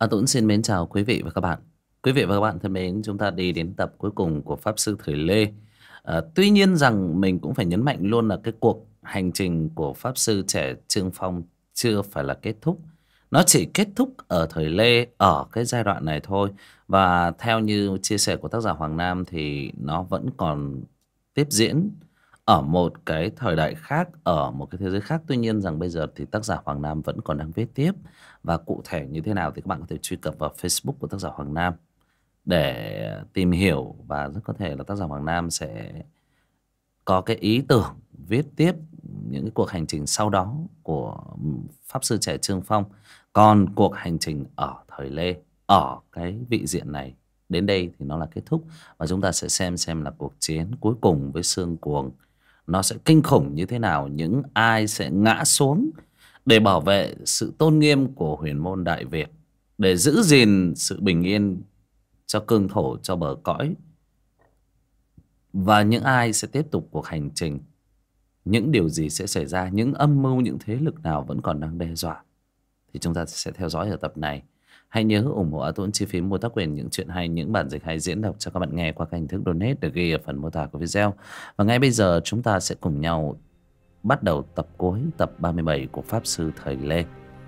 Tuấn xin mến chào quý vị và các bạn. Quý vị và các bạn thân mến, chúng ta đi đến tập cuối cùng của Pháp Sư Thời Lê. Tuy nhiên rằng mình cũng phải nhấn mạnh luôn là cái cuộc hành trình của Pháp Sư trẻ Trương Phong chưa phải là kết thúc. Nó chỉ kết thúc ở thời Lê, ở cái giai đoạn này thôi. Và theo như chia sẻ của tác giả Hoàng Nam thì nó vẫn còn tiếp diễn ở một cái thời đại khác, ở một cái thế giới khác. Tuy nhiên rằng bây giờ thì tác giả Hoàng Nam vẫn còn đang viết tiếp. Và cụ thể như thế nào thì các bạn có thể truy cập vào Facebook của tác giả Hoàng Nam để tìm hiểu. Và rất có thể là tác giả Hoàng Nam sẽ có cái ý tưởng viết tiếp những cái cuộc hành trình sau đó của Pháp Sư trẻ Trương Phong. Còn cuộc hành trình ở thời Lê, ở cái vị diện này, đến đây thì nó là kết thúc. Và chúng ta sẽ xem là cuộc chiến cuối cùng với Sương Cuồng nó sẽ kinh khủng như thế nào, những ai sẽ ngã xuống để bảo vệ sự tôn nghiêm của huyền môn Đại Việt, để giữ gìn sự bình yên cho cương thổ, cho bờ cõi. Và những ai sẽ tiếp tục cuộc hành trình, những điều gì sẽ xảy ra, những âm mưu, những thế lực nào vẫn còn đang đe dọa, thì chúng ta sẽ theo dõi ở tập này. Hãy nhớ ủng hộ A Tuấn chi phí mua tác quyền những chuyện hay, những bản dịch hay diễn đọc cho các bạn nghe qua các hình thức donate được ghi ở phần mô tả của video. Và ngay bây giờ chúng ta sẽ cùng nhau bắt đầu tập cuối, tập 37 của Pháp Sư Thời Lê.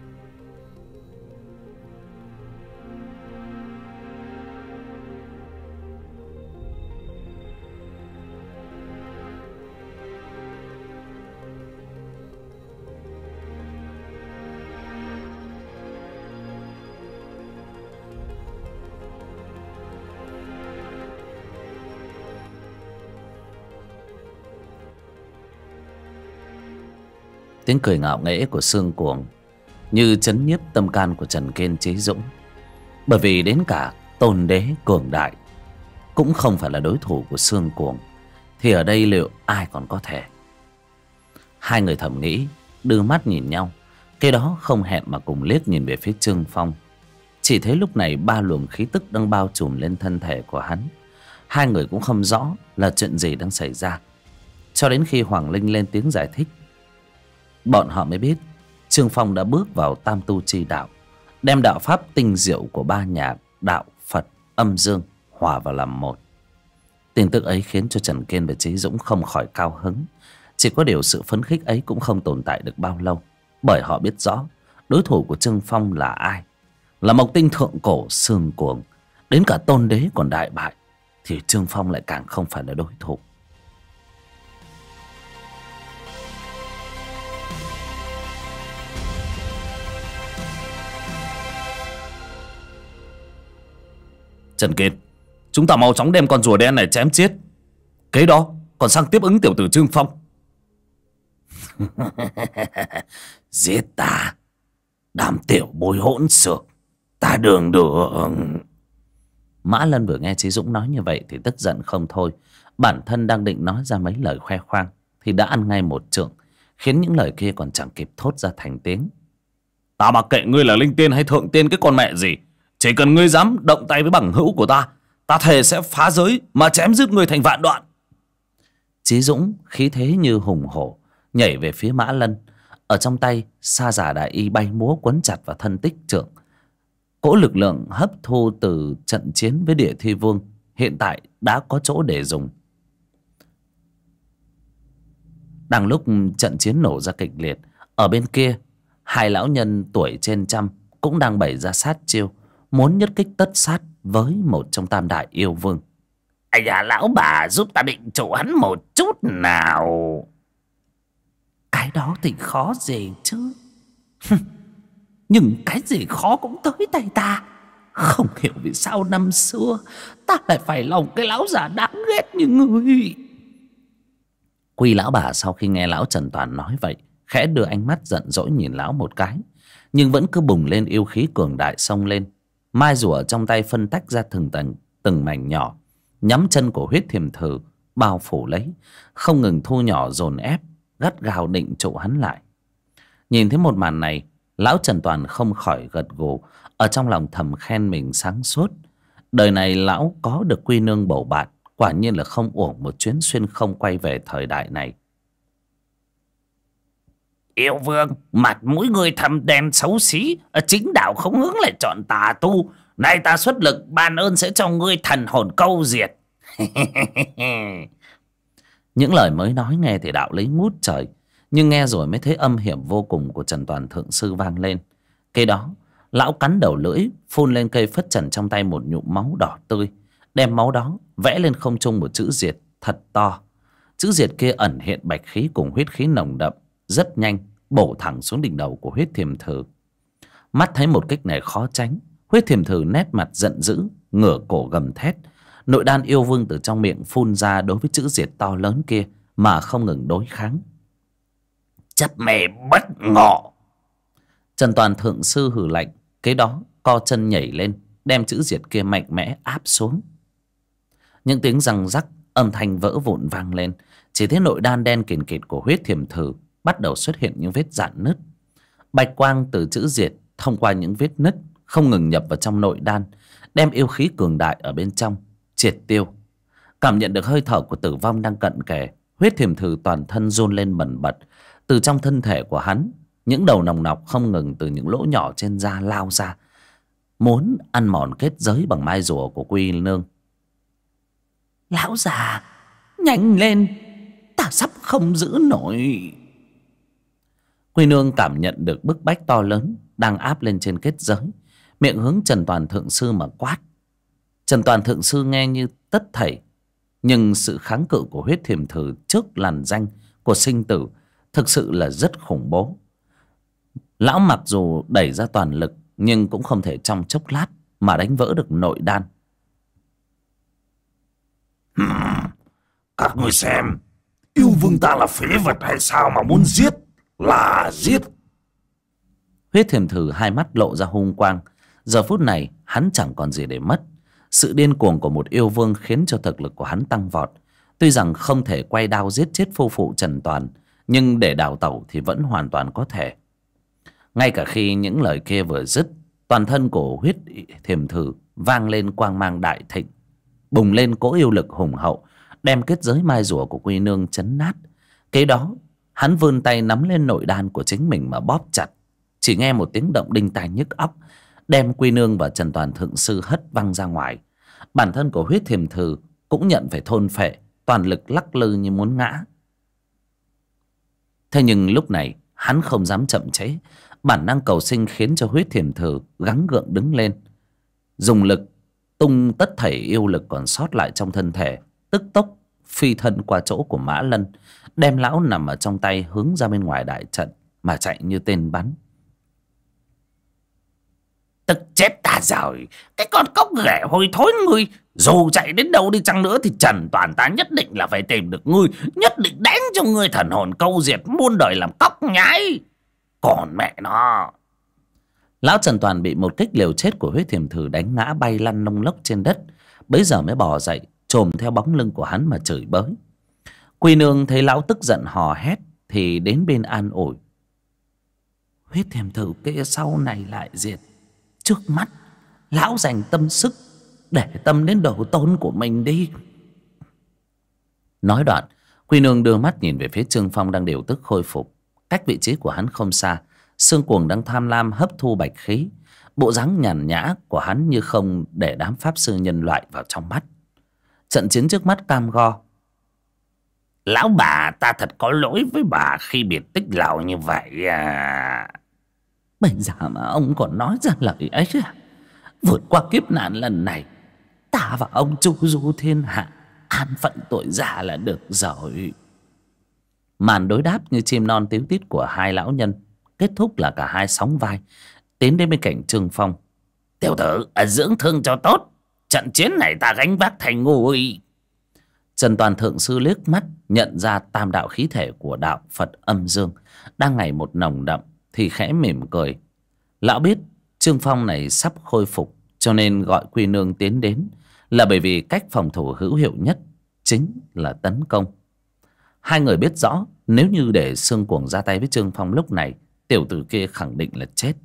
Tiếng cười ngạo nghễ của Sương Cuồng như trấn nhiếp tâm can của Trần Kiên Chí Dũng. Bởi vì đến cả Tôn Đế cường đại cũng không phải là đối thủ của Sương Cuồng, thì ở đây liệu ai còn có thể? Hai người thầm nghĩ, đưa mắt nhìn nhau, cái đó không hẹn mà cùng liếc nhìn về phía Trương Phong. Chỉ thấy lúc này ba luồng khí tức đang bao trùm lên thân thể của hắn. Hai người cũng không rõ là chuyện gì đang xảy ra, cho đến khi Hoàng Linh lên tiếng giải thích, bọn họ mới biết Trương Phong đã bước vào Tam Tu Chi Đạo, đem đạo pháp tinh diệu của ba nhà đạo Phật âm dương hòa vào làm một. Tin tức ấy khiến cho Trần Kiên và Chí Dũng không khỏi cao hứng. Chỉ có điều sự phấn khích ấy cũng không tồn tại được bao lâu, bởi họ biết rõ đối thủ của Trương Phong là ai. Là Mộc Tinh thượng cổ Sương Cuồng. Đến cả Tôn Đế còn đại bại thì Trương Phong lại càng không phải là đối thủ. Trần Kiên, chúng ta mau chóng đem con rùa đen này chém chết, kế đó còn sang tiếp ứng tiểu tử Trương Phong. Giết ta, đám tiểu bối hỗn xược, ta đường đường. Mã Lân vừa nghe Chí Dũng nói như vậy thì tức giận không thôi. Bản thân đang định nói ra mấy lời khoe khoang thì đã ăn ngay một chưởng, khiến những lời kia còn chẳng kịp thốt ra thành tiếng. Ta mặc kệ ngươi là linh tiên hay thượng tiên cái con mẹ gì, chỉ cần ngươi dám động tay với bằng hữu của ta, ta thề sẽ phá giới mà chém giết ngươi thành vạn đoạn. Chí Dũng khí thế như hùng hổ nhảy về phía Mã Lân. Ở trong tay sa giả đại y bay múa quấn chặt vào thân tích trượng. Cỗ lực lượng hấp thu từ trận chiến với Địa Thi Vương hiện tại đã có chỗ để dùng. Đang lúc trận chiến nổ ra kịch liệt, ở bên kia hai lão nhân tuổi trên trăm cũng đang bày ra sát chiêu, muốn nhất kích tất sát với một trong tam đại yêu vương. Ây da, lão bà giúp ta định chỗ hắn một chút nào. Cái đó thì khó gì chứ. Nhưng cái gì khó cũng tới tay ta. Không hiểu vì sao năm xưa ta lại phải lòng cái lão già đáng ghét như ngươi. Quy lão bà sau khi nghe lão Trần Toàn nói vậy, khẽ đưa ánh mắt giận dỗi nhìn lão một cái, nhưng vẫn cứ bùng lên yêu khí cường đại xông lên. Mai rùa trong tay phân tách ra từng mảnh nhỏ, nhắm chân của huyết thiềm thử bao phủ lấy, không ngừng thu nhỏ dồn ép, gắt gao định trụ hắn lại. Nhìn thấy một màn này, lão Trần Toàn không khỏi gật gù, ở trong lòng thầm khen mình sáng suốt. Đời này lão có được Quy Nương bầu bạn, quả nhiên là không uổng một chuyến xuyên không quay về thời đại này. Yêu vương, mặt mũi người thâm đen xấu xí, chính đạo không hướng lại chọn tà tu. Nay ta xuất lực ban ơn sẽ cho ngươi thần hồn câu diệt. Những lời mới nói nghe thì đạo lý ngút trời, nhưng nghe rồi mới thấy âm hiểm vô cùng của Trần Toàn Thượng Sư vang lên. Cái đó, lão cắn đầu lưỡi, phun lên cây phất trần trong tay một nhụm máu đỏ tươi, đem máu đó vẽ lên không trung một chữ diệt thật to. Chữ diệt kia ẩn hiện bạch khí cùng huyết khí nồng đậm, rất nhanh bổ thẳng xuống đỉnh đầu của huyết thiềm thử. Mắt thấy một kích này khó tránh, huyết thiềm thử nét mặt giận dữ, ngửa cổ gầm thét. Nội đan yêu vương từ trong miệng phun ra đối với chữ diệt to lớn kia mà không ngừng đối kháng. Chấp mê bất ngộ. Trần Toàn Thượng Sư hừ lạnh, kế đó co chân nhảy lên, đem chữ diệt kia mạnh mẽ áp xuống. Những tiếng răng rắc, âm thanh vỡ vụn vang lên. Chỉ thấy nội đan đen kìn kịt của huyết thiềm thử bắt đầu xuất hiện những vết rạn nứt. Bạch quang từ chữ diệt thông qua những vết nứt không ngừng nhập vào trong nội đan, đem yêu khí cường đại ở bên trong triệt tiêu. Cảm nhận được hơi thở của tử vong đang cận kề, huyết thiềm thử toàn thân run lên bần bật. Từ trong thân thể của hắn, những đầu nòng nọc không ngừng từ những lỗ nhỏ trên da lao ra, muốn ăn mòn kết giới bằng mai rùa của Quy Nương. Lão già, nhanh lên, ta sắp không giữ nổi. Quy Nương cảm nhận được bức bách to lớn đang áp lên trên kết giới, miệng hướng Trần Toàn Thượng Sư mà quát. Trần Toàn Thượng Sư nghe như tất thảy, nhưng sự kháng cự của huyết thiềm thử trước làn danh của sinh tử thực sự là rất khủng bố. Lão mặc dù đẩy ra toàn lực, nhưng cũng không thể trong chốc lát mà đánh vỡ được nội đan. Các ngươi xem, yêu vương ta là phế vật hay sao mà muốn giết là giết. Huyết thiềm thử hai mắt lộ ra hung quang. Giờ phút này hắn chẳng còn gì để mất. Sự điên cuồng của một yêu vương khiến cho thực lực của hắn tăng vọt. Tuy rằng không thể quay đao giết chết phu phụ Trần Toàn, nhưng để đào tẩu thì vẫn hoàn toàn có thể. Ngay cả khi những lời kia vừa dứt, toàn thân của huyết thiềm thử vang lên quang mang đại thịnh, bùng lên cỗ yêu lực hùng hậu, đem kết giới mai rùa của Quy Nương chấn nát. Kế đó hắn vươn tay nắm lên nội đan của chính mình mà bóp chặt. Chỉ nghe một tiếng động đinh tai nhức óc, đem Quy Nương và Trần Toàn Thượng Sư hất văng ra ngoài. Bản thân của huyết thiềm thử cũng nhận phải thôn phệ, toàn lực lắc lư như muốn ngã. Thế nhưng lúc này hắn không dám chậm trễ. Bản năng cầu sinh khiến cho huyết thiềm thử gắng gượng đứng lên, dùng lực tung tất thảy yêu lực còn sót lại trong thân thể, tức tốc phi thân qua chỗ của Mã Lân, đem lão nằm ở trong tay hướng ra bên ngoài đại trận mà chạy như tên bắn. Tức chết ta rồi, cái con cóc ghẻ hôi thối ngươi, dù chạy đến đâu đi chăng nữa thì Trần Toàn ta nhất định là phải tìm được ngươi, nhất định đánh cho ngươi thần hồn câu diệt, muôn đời làm cóc nhái. Còn mẹ nó. Lão Trần Toàn bị một kích liều chết của huyết thiềm thử đánh ngã bay lăn lông lốc trên đất, bấy giờ mới bò dậy, chồm theo bóng lưng của hắn mà chửi bới. Quy Nương thấy lão tức giận hò hét thì đến bên an ủi. Huyết thiềm thử kia sau này lại diệt, trước mắt lão dành tâm sức để tâm đến đồ tôn của mình đi. Nói đoạn, Quy Nương đưa mắt nhìn về phía Trương Phong đang điều tức khôi phục. Cách vị trí của hắn không xa, Xương Cuồng đang tham lam hấp thu bạch khí. Bộ dáng nhàn nhã của hắn như không để đám pháp sư nhân loại vào trong mắt. Trận chiến trước mắt cam go. Lão bà, ta thật có lỗi với bà khi biệt tích lão như vậy à. Bây giờ mà ông còn nói ra lời ấy à? Vượt qua kiếp nạn lần này, ta và ông chu du thiên hạ, an phận tuổi già là được rồi. Màn đối đáp như chim non tíu tít của hai lão nhân kết thúc là cả hai sóng vai tiến đến bên cạnh Trương Phong. Tiểu tử, dưỡng thương cho tốt, trận chiến này ta gánh vác thành ngôi. Trần Toàn Thượng Sư liếc mắt nhận ra tam đạo khí thể của đạo Phật âm dương đang ngày một nồng đậm thì khẽ mỉm cười. Lão biết Trương Phong này sắp khôi phục, cho nên gọi Quy Nương tiến đến là bởi vì cách phòng thủ hữu hiệu nhất chính là tấn công. Hai người biết rõ nếu như để Xương Cuồng ra tay với Trương Phong lúc này, tiểu tử kia khẳng định là chết.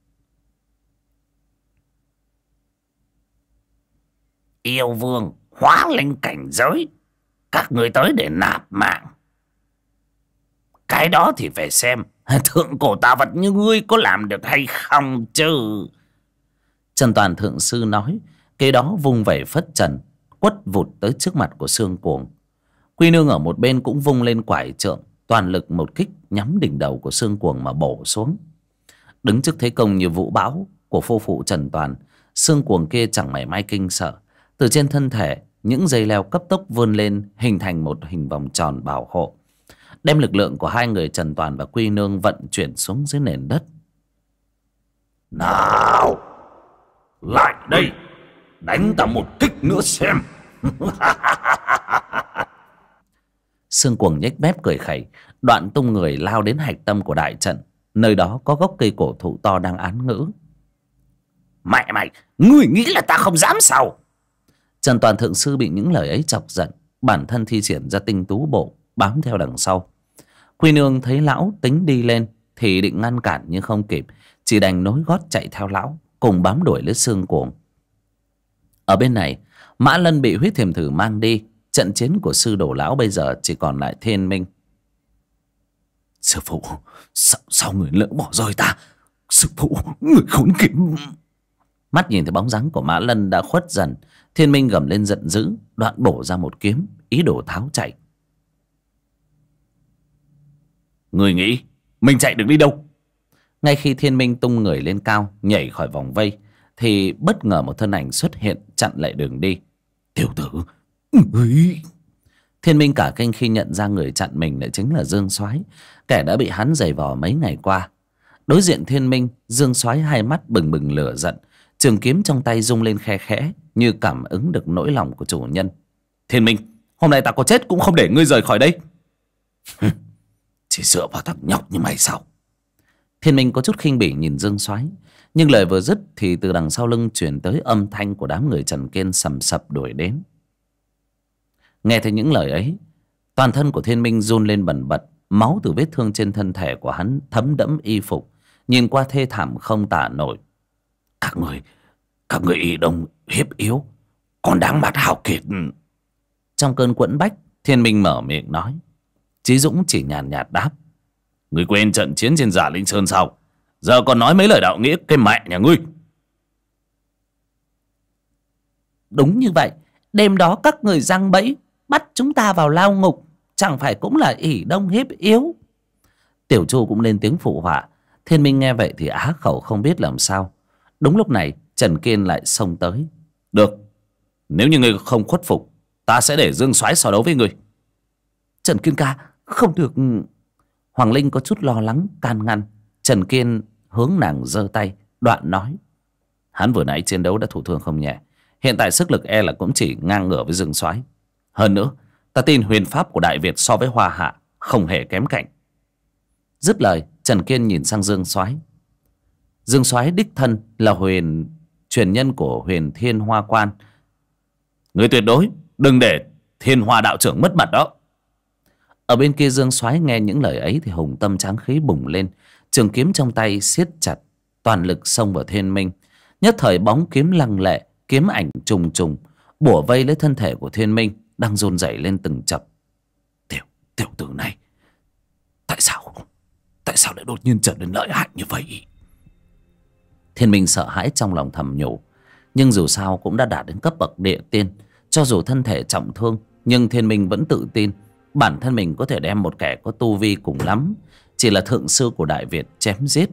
Yêu vương hóa linh cảnh giới, các người tới để nạp mạng. Cái đó thì phải xem thượng cổ tà vật như ngươi có làm được hay không chứ. Trần Toàn thượng sư nói, kế đó vung vẩy phất trần, quất vụt tới trước mặt của Sương Cuồng. Quy Nương ở một bên cũng vung lên quải trượng, toàn lực một kích nhắm đỉnh đầu của Sương Cuồng mà bổ xuống. Đứng trước thế công như vũ bão của phu phụ Trần Toàn, Sương Cuồng kia chẳng mảy may kinh sợ. Từ trên thân thể, những dây leo cấp tốc vươn lên hình thành một hình vòng tròn bảo hộ, đem lực lượng của hai người Trần Toàn và Quy Nương vận chuyển xuống dưới nền đất. Nào, lại đây, đánh ta một kích nữa xem. Sương Cuồng nhếch mép cười khẩy, đoạn tung người lao đến hạch tâm của đại trận. Nơi đó có gốc cây cổ thụ to đang án ngữ. Mẹ mày, ngươi nghĩ là ta không dám sao? Trần Toàn thượng sư bị những lời ấy chọc giận, bản thân thi triển ra tinh tú bộ bám theo đằng sau. Quy Nương thấy lão tính đi lên thì định ngăn cản nhưng không kịp, chỉ đành nối gót chạy theo lão, cùng bám đuổi lấy Sương Cuồng. Ở bên này, Mã Lân bị huyết thiềm thử mang đi. Trận chiến của sư đồ lão bây giờ chỉ còn lại Thiên Minh. Sư phụ, sao người lỡ bỏ rơi ta? Sư phụ, người khốn kiếp. Mắt nhìn thấy bóng dáng của Mã Lân đã khuất dần, Thiên Minh gầm lên giận dữ, đoạn bổ ra một kiếm, ý đồ tháo chạy. Người nghĩ mình chạy được đi đâu? Ngay khi Thiên Minh tung người lên cao, nhảy khỏi vòng vây, thì bất ngờ một thân ảnh xuất hiện chặn lại đường đi. Tiểu tử, người... Thiên Minh cả kinh khi nhận ra người chặn mình lại chính là Dương Soái, kẻ đã bị hắn giày vò mấy ngày qua. Đối diện Thiên Minh, Dương Soái hai mắt bừng bừng lửa giận, trường kiếm trong tay rung lên khe khẽ như cảm ứng được nỗi lòng của chủ nhân. Thiên Minh, hôm nay ta có chết cũng không để ngươi rời khỏi đây. Chỉ dựa vào thằng nhóc như mày sao? Thiên Minh có chút khinh bỉ nhìn Dương Soái, nhưng lời vừa dứt thì từ đằng sau lưng truyền tới âm thanh của đám người Trần Kiên sầm sập đuổi đến. Nghe thấy những lời ấy, toàn thân của Thiên Minh run lên bần bật, máu từ vết thương trên thân thể của hắn thấm đẫm y phục, nhìn qua thê thảm không tả nổi. Các người y đông hiếp yếu, còn đáng mặt hào kiệt. Trong cơn quẫn bách, Thiên Minh mở miệng nói. Chí Dũng chỉ nhàn nhạt đáp. Ngươi quên trận chiến trên Giả Linh Sơn sao? Giờ còn nói mấy lời đạo nghĩa cái mẹ nhà ngươi. Đúng như vậy, đêm đó các người giăng bẫy bắt chúng ta vào lao ngục, chẳng phải cũng là ỷ đông hiếp yếu? Tiểu Chu cũng lên tiếng phụ họa. Thiên Minh nghe vậy thì á khẩu không biết làm sao. Đúng lúc này Trần Kiên lại xông tới. Được, nếu như ngươi không khuất phục, ta sẽ để Dương Soái so đấu với ngươi. Trần Kiên ca, không được. Hoàng Linh có chút lo lắng can ngăn. Trần Kiên hướng nàng giơ tay, đoạn nói. Hắn vừa nãy chiến đấu đã thụ thương không nhẹ, hiện tại sức lực e là cũng chỉ ngang ngửa với Dương Soái. Hơn nữa, ta tin huyền pháp của Đại Việt so với Hoa Hạ không hề kém cạnh. Dứt lời, Trần Kiên nhìn sang Dương Soái. Dương Soái đích thân là truyền nhân của Huyền Thiên Hoa Quan. Ngươi tuyệt đối đừng để Thiên Hoa đạo trưởng mất mặt đó. Ở bên kia Dương Soái nghe những lời ấy thì hùng tâm tráng khí bùng lên, trường kiếm trong tay siết chặt, toàn lực xông vào Thiên Minh. Nhất thời bóng kiếm lăng lệ, kiếm ảnh trùng trùng bủa vây lấy thân thể của Thiên Minh đang run rẩy lên từng chập. Tiểu tử này, tại sao lại đột nhiên trở nên lợi hại như vậy? Thiên Minh sợ hãi trong lòng thầm nhủ, nhưng dù sao cũng đã đạt đến cấp bậc địa tiên, cho dù thân thể trọng thương nhưng Thiên Minh vẫn tự tin bản thân mình có thể đem một kẻ có tu vi cùng lắm chỉ là thượng sư của Đại Việt chém giết.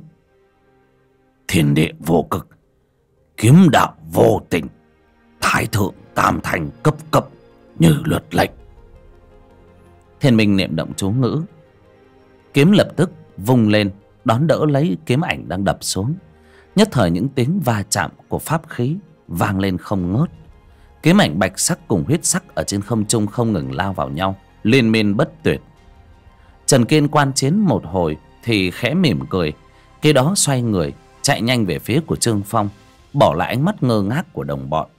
Thiên địa vô cực, kiếm đạo vô tình, thái thượng tam thành cấp cấp như luật lệnh. Thiên Minh niệm động chú ngữ, kiếm lập tức vung lên đón đỡ lấy kiếm ảnh đang đập xuống. Nhất thời những tiếng va chạm của pháp khí vang lên không ngớt. Kiếm ảnh bạch sắc cùng huyết sắc ở trên không trung không ngừng lao vào nhau, liên miên bất tuyệt. Trần Kiên quan chiến một hồi thì khẽ mỉm cười, kế đó xoay người chạy nhanh về phía của Trương Phong, bỏ lại ánh mắt ngơ ngác của đồng bọn.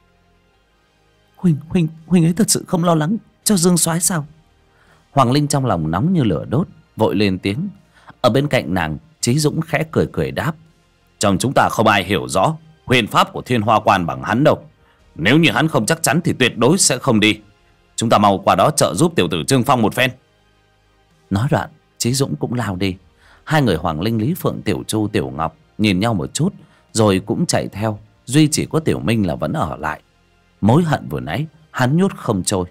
Huynh ấy thật sự không lo lắng cho Dương Soái sao? Hoàng Linh trong lòng nóng như lửa đốt, vội lên tiếng. Ở bên cạnh nàng, Chí Dũng khẽ cười cười đáp. Trong chúng ta không ai hiểu rõ huyền pháp của Thiên Hoa Quan bằng hắn đâu. Nếu như hắn không chắc chắn thì tuyệt đối sẽ không đi. Chúng ta mau qua đó trợ giúp tiểu tử Trương Phong một phen. Nói đoạn, Chí Dũng cũng lao đi. Hai người Hoàng Linh, Lý Phượng, Tiểu Chu, Tiểu Ngọc nhìn nhau một chút rồi cũng chạy theo. Duy chỉ có Tiểu Minh là vẫn ở lại. Mối hận vừa nãy hắn nhốt không trôi.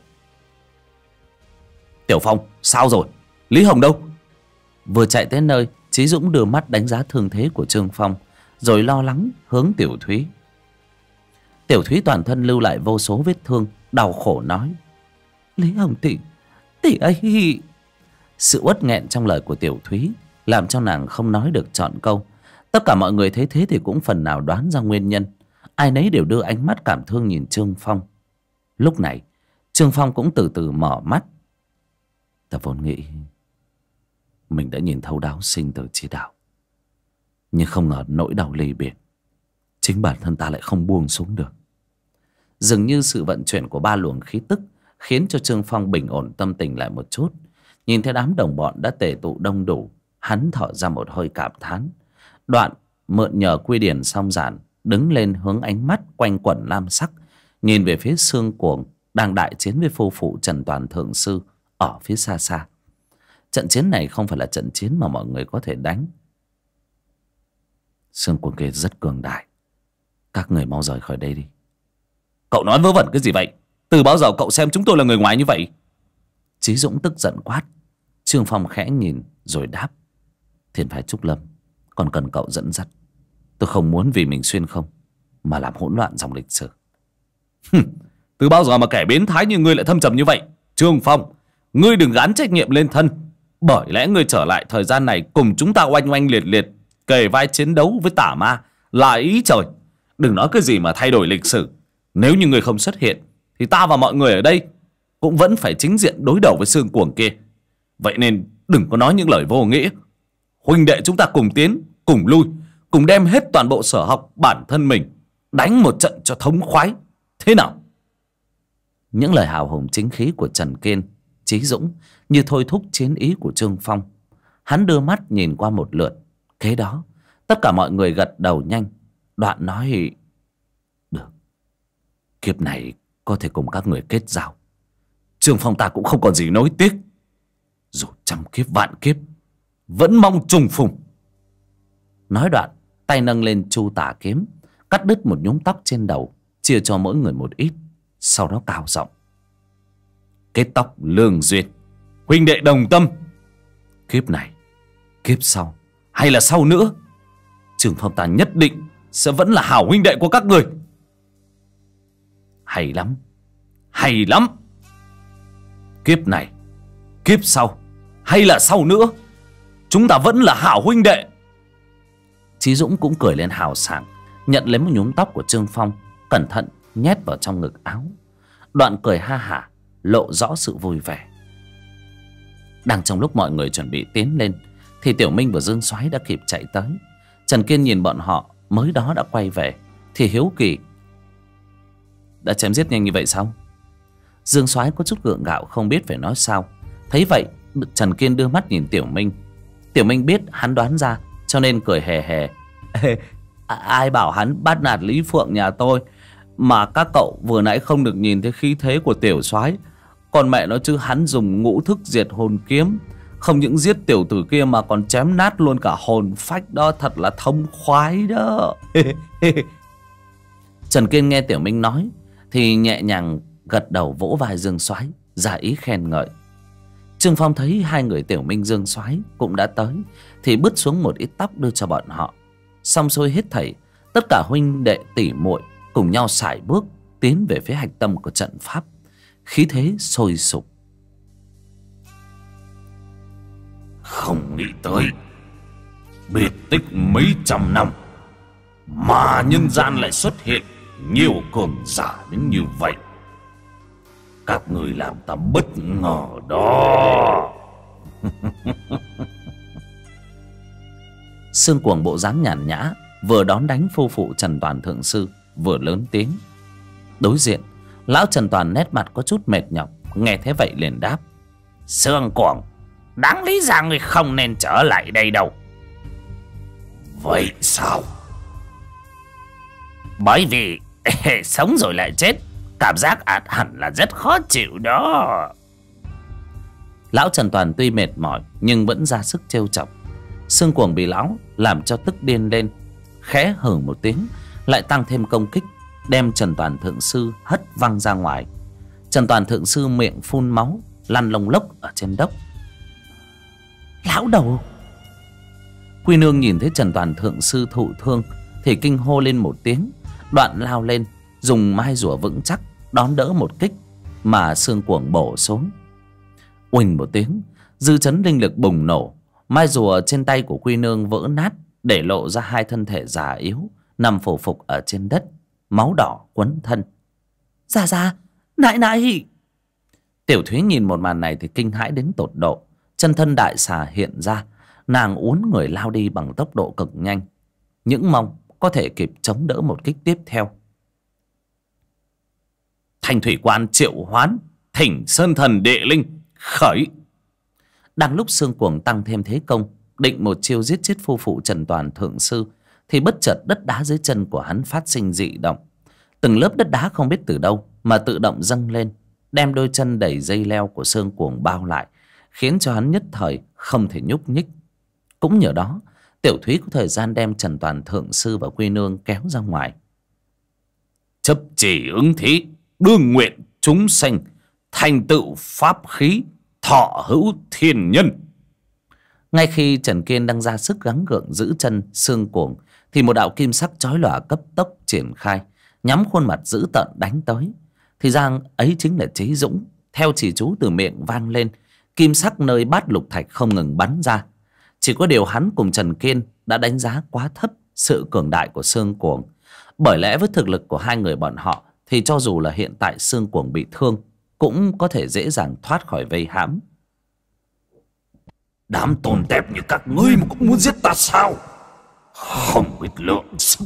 Tiểu Phong, sao rồi? Lý Hồng đâu? Vừa chạy tới nơi, Chí Dũng đưa mắt đánh giá thương thế của Trương Phong, rồi lo lắng hướng Tiểu Thúy. Tiểu Thúy toàn thân lưu lại vô số vết thương, đau khổ nói: Lý Hồng tỷ ấy. Sự uất nghẹn trong lời của Tiểu Thúy làm cho nàng không nói được trọn câu. Tất cả mọi người thấy thế thì cũng phần nào đoán ra nguyên nhân. Ai nấy đều đưa ánh mắt cảm thương nhìn Trương Phong. Lúc này Trương Phong cũng từ từ mở mắt. Ta vốn nghĩ mình đã nhìn thấu đáo sinh tử chi đạo, nhưng không ngờ nỗi đau ly biệt chính bản thân ta lại không buông xuống được. Dường như sự vận chuyển của ba luồng khí tức khiến cho Trương Phong bình ổn tâm tình lại một chút. Nhìn thấy đám đồng bọn đã tề tụ đông đủ, hắn thở ra một hơi cảm thán. Đoạn mượn nhờ quy điển song giản, đứng lên hướng ánh mắt quanh quẩn lam sắc, nhìn về phía Sương Cuồng đang đại chiến với phu phụ Trần Toàn Thượng Sư ở phía xa xa. Trận chiến này không phải là trận chiến mà mọi người có thể đánh. Sương Cuồng kia rất cường đại, các người mau rời khỏi đây đi. Cậu nói vớ vẩn cái gì vậy? Từ bao giờ cậu xem chúng tôi là người ngoài như vậy? Chí Dũng tức giận quát. Trương Phong khẽ nhìn rồi đáp: Thiên phái Trúc Lâm còn cần cậu dẫn dắt. Tôi không muốn vì mình xuyên không mà làm hỗn loạn dòng lịch sử. Từ bao giờ mà kẻ biến thái như ngươi lại thâm trầm như vậy? Trương Phong, ngươi đừng gán trách nhiệm lên thân. Bởi lẽ ngươi trở lại thời gian này cùng chúng ta oanh oanh liệt liệt, kề vai chiến đấu với tà ma là ý trời. Đừng nói cái gì mà thay đổi lịch sử. Nếu như ngươi không xuất hiện thì ta và mọi người ở đây cũng vẫn phải chính diện đối đầu với Sương Cuồng kia. Vậy nên đừng có nói những lời vô nghĩa. Huynh đệ chúng ta cùng tiến, cùng lui, cùng đem hết toàn bộ sở học bản thân mình, đánh một trận cho thống khoái. Thế nào? Những lời hào hùng chính khí của Trần Kiên, Chí Dũng như thôi thúc chiến ý của Trương Phong. Hắn đưa mắt nhìn qua một lượt, kế đó tất cả mọi người gật đầu nhanh. Đoạn nói: Được, kiếp này có thể cùng các người kết giao. Trương Phong ta cũng không còn gì nối tiếc. Dù trăm kiếp vạn kiếp vẫn mong trùng phùng. Nói đoạn tay nâng lên chu tả kiếm, cắt đứt một nhúm tóc trên đầu, chia cho mỗi người một ít. Sau đó cao giọng: Kết tóc lương duyên, huynh đệ đồng tâm. Kiếp này, kiếp sau, hay là sau nữa, Trương Phong ta nhất định sẽ vẫn là hảo huynh đệ của các người. Hay lắm, hay lắm. Kiếp này, kiếp sau, hay là sau nữa, chúng ta vẫn là hảo huynh đệ. Chí Dũng cũng cười lên hào sảng, nhận lấy một nhúm tóc của Trương Phong, cẩn thận nhét vào trong ngực áo. Đoạn cười ha hả, lộ rõ sự vui vẻ. Đang trong lúc mọi người chuẩn bị tiến lên thì Tiểu Minh và Dương Soái đã kịp chạy tới. Trần Kiên nhìn bọn họ mới đó đã quay về thì hiếu kỳ: Đã chém giết nhanh như vậy sao? Dương Soái có chút gượng gạo không biết phải nói sao. Thấy vậy Trần Kiên đưa mắt nhìn Tiểu Minh. Tiểu Minh biết hắn đoán ra cho nên cười hề hề: Ai bảo hắn bắt nạt Lý Phượng nhà tôi, mà các cậu vừa nãy không được nhìn thấy khí thế của Tiểu Soái. Còn mẹ nó chứ, hắn dùng ngũ thức diệt hồn kiếm, không những giết tiểu tử kia mà còn chém nát luôn cả hồn phách đó, thật là thông khoái đó. Trần Kiên nghe Tiểu Minh nói thì nhẹ nhàng gật đầu vỗ vai Dương Soái, ra ý khen ngợi. Trương Phong thấy hai người Tiểu Minh Dương Soái cũng đã tới thì bứt xuống một ít tóc đưa cho bọn họ. Xong xuôi hết thảy, tất cả huynh đệ tỷ muội cùng nhau sải bước tiến về phía hạch tâm của trận pháp, khí thế sôi sục. Không nghĩ tới biệt tích mấy trăm năm mà nhân gian lại xuất hiện nhiều cường giả đến như vậy. Các người làm ta bất ngờ đó. Sương Cuồng bộ dáng nhàn nhã, vừa đón đánh phu phụ Trần Toàn Thượng Sư, vừa lớn tiếng. Đối diện lão Trần Toàn nét mặt có chút mệt nhọc, nghe thế vậy liền đáp: Sương Cuồng, đáng lý ra người không nên trở lại đây đâu. Vậy sao? Bởi vì sống rồi lại chết, cảm giác ạt hẳn là rất khó chịu đó. Lão Trần Toàn tuy mệt mỏi nhưng vẫn ra sức trêu chọc. Sương Cuồng bị lão làm cho tức điên lên, khẽ hừ một tiếng, lại tăng thêm công kích, đem Trần Toàn thượng sư hất văng ra ngoài. Trần Toàn thượng sư miệng phun máu, lăn lông lốc ở trên đất. Lão đầu! Quy Nương nhìn thấy Trần Toàn thượng sư thụ thương thì kinh hô lên một tiếng, đoạn lao lên, dùng mai rùa vững chắc đón đỡ một kích mà Sương Cuồng bổ xuống. Uỳnh một tiếng, dư chấn linh lực bùng nổ, mai rùa trên tay của Quy Nương vỡ nát, để lộ ra hai thân thể già yếu nằm phổ phục ở trên đất, máu đỏ quấn thân. Ra nại nại! Tiểu Thúy nhìn một màn này thì kinh hãi đến tột độ, chân thân đại xà hiện ra, nàng uốn người lao đi bằng tốc độ cực nhanh, những mong có thể kịp chống đỡ một kích tiếp theo. Thanh thủy quan triệu hoán, thỉnh sơn thần địa linh khởi. Đang lúc Sương Cuồng tăng thêm thế công, định một chiêu giết chết phu phụ Trần Toàn thượng sư, thì bất chợt đất đá dưới chân của hắn phát sinh dị động. Từng lớp đất đá không biết từ đâu mà tự động dâng lên, đem đôi chân đầy dây leo của Sương Cuồng bao lại, khiến cho hắn nhất thời không thể nhúc nhích. Cũng nhờ đó, Tiểu Thúy có thời gian đem Trần Toàn thượng sư và Quy Nương kéo ra ngoài. Chấp chỉ ứng thí, đương nguyện chúng sanh, thành tựu pháp khí, thọ hữu thiên nhân. Ngay khi Trần Kiên đang ra sức gắng gượng giữ chân Sương Cuồng, thì một đạo kim sắc chói lòa cấp tốc triển khai, nhắm khuôn mặt dữ tợn đánh tới. Thì ra ấy chính là Chí Dũng. Theo chỉ chú từ miệng vang lên, kim sắc nơi bát lục thạch không ngừng bắn ra. Chỉ có điều hắn cùng Trần Kiên đã đánh giá quá thấp sự cường đại của Sương Cuồng. Bởi lẽ với thực lực của hai người bọn họ thì cho dù là hiện tại Sương Cuồng bị thương cũng có thể dễ dàng thoát khỏi vây hãm. Đám tồn tép như các ngươi mà cũng muốn giết ta sao? Không biết lượng sức.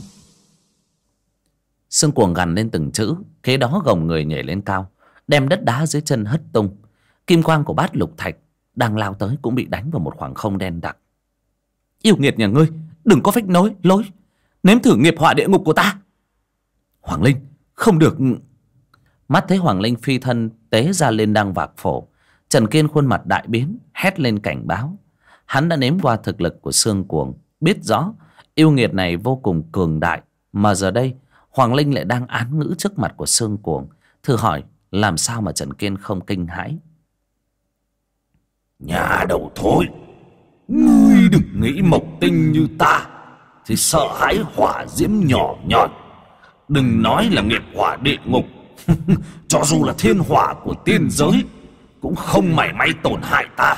Sương Cuồng gằn lên từng chữ, kế đó gồng người nhảy lên cao, đem đất đá dưới chân hất tung. Kim quang của bát lục thạch đang lao tới cũng bị đánh vào một khoảng không đen đặc. Yêu nghiệt nhà ngươi, đừng có phách lối, nếm thử nghiệp họa địa ngục của ta. Hoàng Linh, không được. Mắt thấy Hoàng Linh phi thân tế ra lên đang vạc phổ, Trần Kiên khuôn mặt đại biến, hét lên cảnh báo. Hắn đã nếm qua thực lực của Sương Cuồng, biết rõ yêu nghiệt này vô cùng cường đại, mà giờ đây Hoàng Linh lại đang án ngữ trước mặt của Sương Cuồng. Thử hỏi làm sao mà Trần Kiên không kinh hãi. Nhà đầu thối, ngươi đừng nghĩ mộc tinh như ta thì sợ hãi hỏa diễm nhỏ nhọn. Đừng nói là nghiệp hỏa địa ngục, cho dù là thiên hỏa của tiên giới cũng không mảy may tổn hại ta.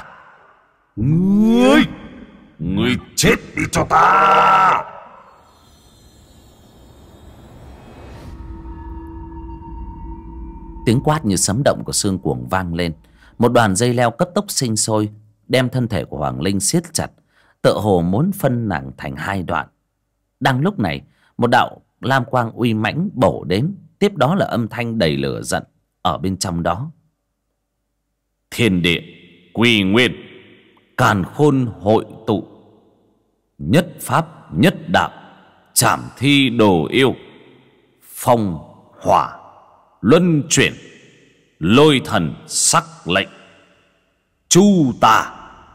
Ngươi chết đi cho ta. Tiếng quát như sấm động của Sương Cuồng vang lên. Một đoàn dây leo cấp tốc sinh sôi, đem thân thể của Hoàng Linh siết chặt, tựa hồ muốn phân nàng thành hai đoạn. Đang lúc này, một đạo lam quang uy mãnh bổ đến, tiếp đó là âm thanh đầy lửa giận ở bên trong đó. Thiên địa quy nguyên, Càn khôn hội tụ, nhất pháp nhất đạo, trảm thi đồ yêu, phong hỏa luân chuyển, lôi thần sắc lệnh, chu tà.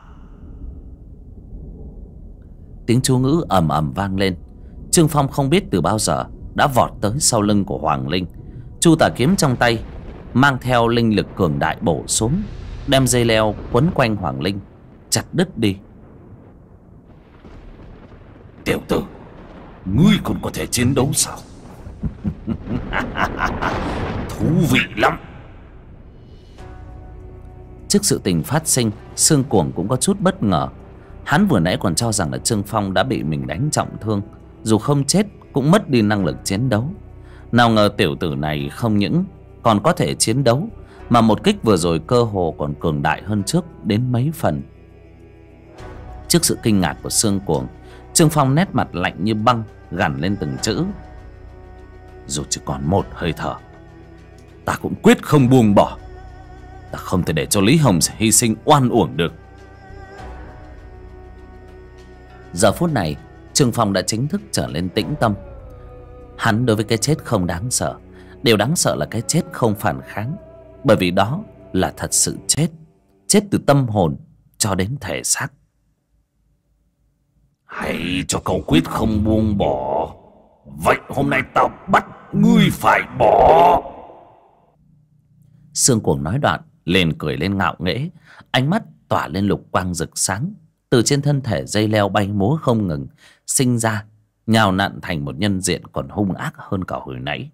Tiếng chú ngữ ầm ầm vang lên. Trương Phong không biết từ bao giờ đã vọt tới sau lưng của Hoàng Linh. Chu tà kiếm trong tay mang theo linh lực cường đại bổ xuống, đem dây leo quấn quanh Hoàng Linh chặt đứt đi. Tiểu tử, ngươi còn có thể chiến đấu sao? Thú vị lắm. Trước sự tình phát sinh, Sương Cuồng cũng có chút bất ngờ. Hắn vừa nãy còn cho rằng là Trương Phong đã bị mình đánh trọng thương, dù không chết cũng mất đi năng lực chiến đấu. Nào ngờ tiểu tử này không những còn có thể chiến đấu, mà một kích vừa rồi cơ hồ còn cường đại hơn trước đến mấy phần. Trước sự kinh ngạc của Sương Cuồng, Trương Phong nét mặt lạnh như băng, gằn lên từng chữ. Dù chỉ còn một hơi thở, ta cũng quyết không buông bỏ. Ta không thể để cho Lý Hồng hy sinh oan uổng được. Giờ phút này, Trương Phong đã chính thức trở lên tĩnh tâm. Hắn đối với cái chết không đáng sợ. Điều đáng sợ là cái chết không phản kháng, bởi vì đó là thật sự chết. chết từ tâm hồn cho đến thể xác. Hay cho cậu quyết không buông bỏ. Vậy hôm nay tao bắt ngươi phải bỏ. Sương Cuồng nói đoạn liền cười lên ngạo nghễ, ánh mắt tỏa lên lục quang rực sáng. Từ trên thân thể dây leo bay múa không ngừng sinh ra, nhào nặn thành một nhân diện còn hung ác hơn cả hồi nãy.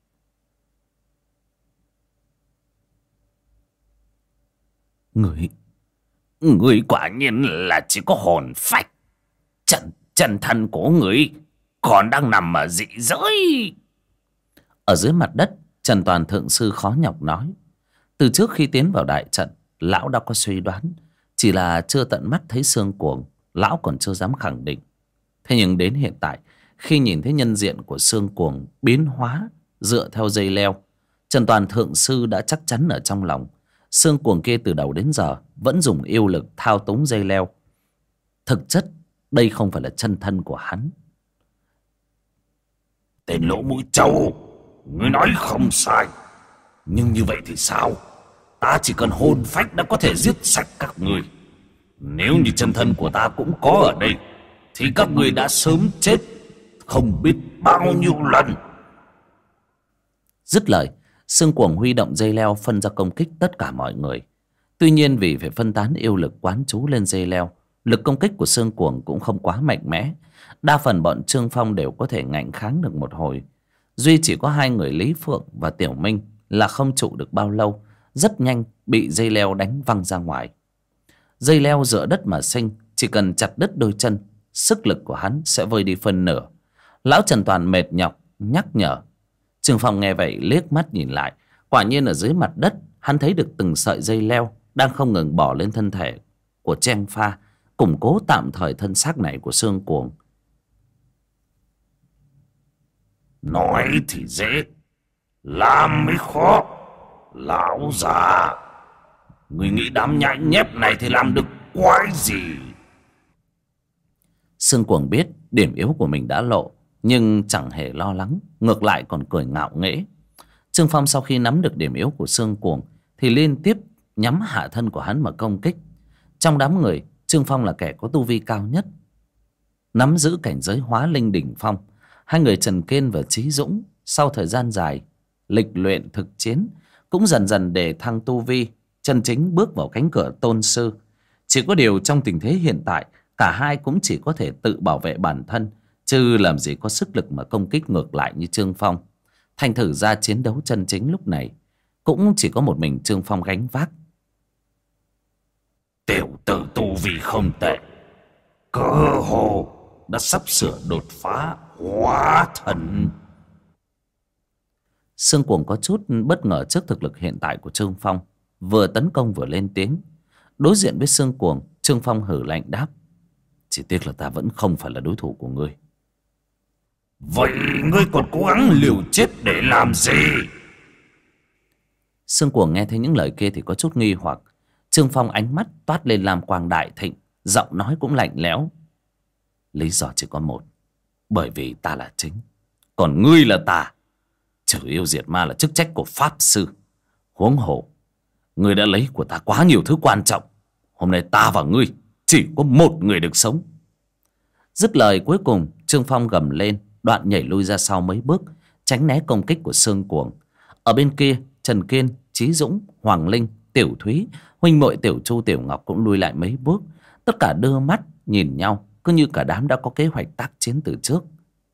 Ngươi quả nhiên là chỉ có hồn phách. Chân thân của ngươi còn đang nằm ở dị giới. Ở dưới mặt đất, Trần Toàn Thượng Sư khó nhọc nói. Từ trước khi tiến vào đại trận, lão đã có suy đoán, chỉ là chưa tận mắt thấy Sương Cuồng, lão còn chưa dám khẳng định. Thế nhưng đến hiện tại, khi nhìn thấy nhân diện của Sương Cuồng biến hóa dựa theo dây leo, Trần Toàn Thượng Sư đã chắc chắn ở trong lòng, Sương Cuồng kia từ đầu đến giờ vẫn dùng yêu lực thao túng dây leo. Thực chất đây không phải là chân thân của hắn. Tên lỗ mũi trâu, ngươi nói không sai. Nhưng như vậy thì sao? Ta chỉ cần hồn phách đã có thể giết sạch các ngươi. Nếu như chân thân của ta cũng có ở đây, thì các ngươi đã sớm chết không biết bao nhiêu lần. Dứt lời, Sương Cuồng huy động dây leo phân ra công kích tất cả mọi người. Tuy nhiên vì phải phân tán yêu lực quán trú lên dây leo, lực công kích của Sương Cuồng cũng không quá mạnh mẽ. Đa phần bọn Trương Phong đều có thể ngạnh kháng được một hồi. Duy chỉ có hai người Lý Phượng và Tiểu Minh là không trụ được bao lâu, rất nhanh bị dây leo đánh văng ra ngoài. Dây leo dựa đất mà sinh, chỉ cần chặt đứt đôi chân, sức lực của hắn sẽ vơi đi phân nửa. Lão Trần Toàn mệt nhọc nhắc nhở. Trương Phong nghe vậy liếc mắt nhìn lại, quả nhiên ở dưới mặt đất hắn thấy được từng sợi dây leo đang không ngừng bỏ lên thân thể của Trang Pha, củng cố tạm thời thân xác này của Sương Cuồng. Nói thì dễ, làm mới khó. Lão già, người nghĩ đám nhãi nhép này thì làm được quái gì? Sương Cuồng biết điểm yếu của mình đã lộ, nhưng chẳng hề lo lắng, ngược lại còn cười ngạo nghễ. Trương Phong sau khi nắm được điểm yếu của Sương Cuồng thì liên tiếp nhắm hạ thân của hắn mà công kích. Trong đám người, Trương Phong là kẻ có tu vi cao nhất, nắm giữ cảnh giới hóa linh đỉnh phong. Hai người Trần Kiên và Chí Dũng sau thời gian dài lịch luyện thực chiến cũng dần dần để thăng tu vi, chân chính bước vào cánh cửa tôn sư. Chỉ có điều trong tình thế hiện tại, cả hai cũng chỉ có thể tự bảo vệ bản thân, chứ làm gì có sức lực mà công kích ngược lại như Trương Phong. Thành thử ra chiến đấu chân chính lúc này cũng chỉ có một mình Trương Phong gánh vác. Tiểu tử tu vi không tệ, cơ hồ đã sắp sửa đột phá hóa thần. Sương Cuồng có chút bất ngờ trước thực lực hiện tại của Trương Phong, vừa tấn công vừa lên tiếng. Đối diện với Sương Cuồng, Trương Phong hử lạnh đáp: chỉ tiếc là ta vẫn không phải là đối thủ của ngươi. Vậy ngươi còn cố gắng liều chết để làm gì? Sương Cuồng nghe thấy những lời kia thì có chút nghi hoặc. Trương Phong ánh mắt toát lên lam quang đại thịnh, giọng nói cũng lạnh lẽo: lý do chỉ có một, bởi vì ta là chính, còn ngươi là tà. Trừ yêu diệt ma là chức trách của pháp sư. Huống hồ ngươi đã lấy của ta quá nhiều thứ quan trọng. Hôm nay ta và ngươi chỉ có một người được sống. Dứt lời cuối cùng, Trương Phong gầm lên, đoạn nhảy lui ra sau mấy bước, tránh né công kích của Sương Cuồng. Ở bên kia, Trần Kiên, Chí Dũng, Hoàng Linh, Tiểu Thúy, huynh muội Tiểu Chu, Tiểu Ngọc cũng lui lại mấy bước. Tất cả đưa mắt nhìn nhau, cứ như cả đám đã có kế hoạch tác chiến từ trước.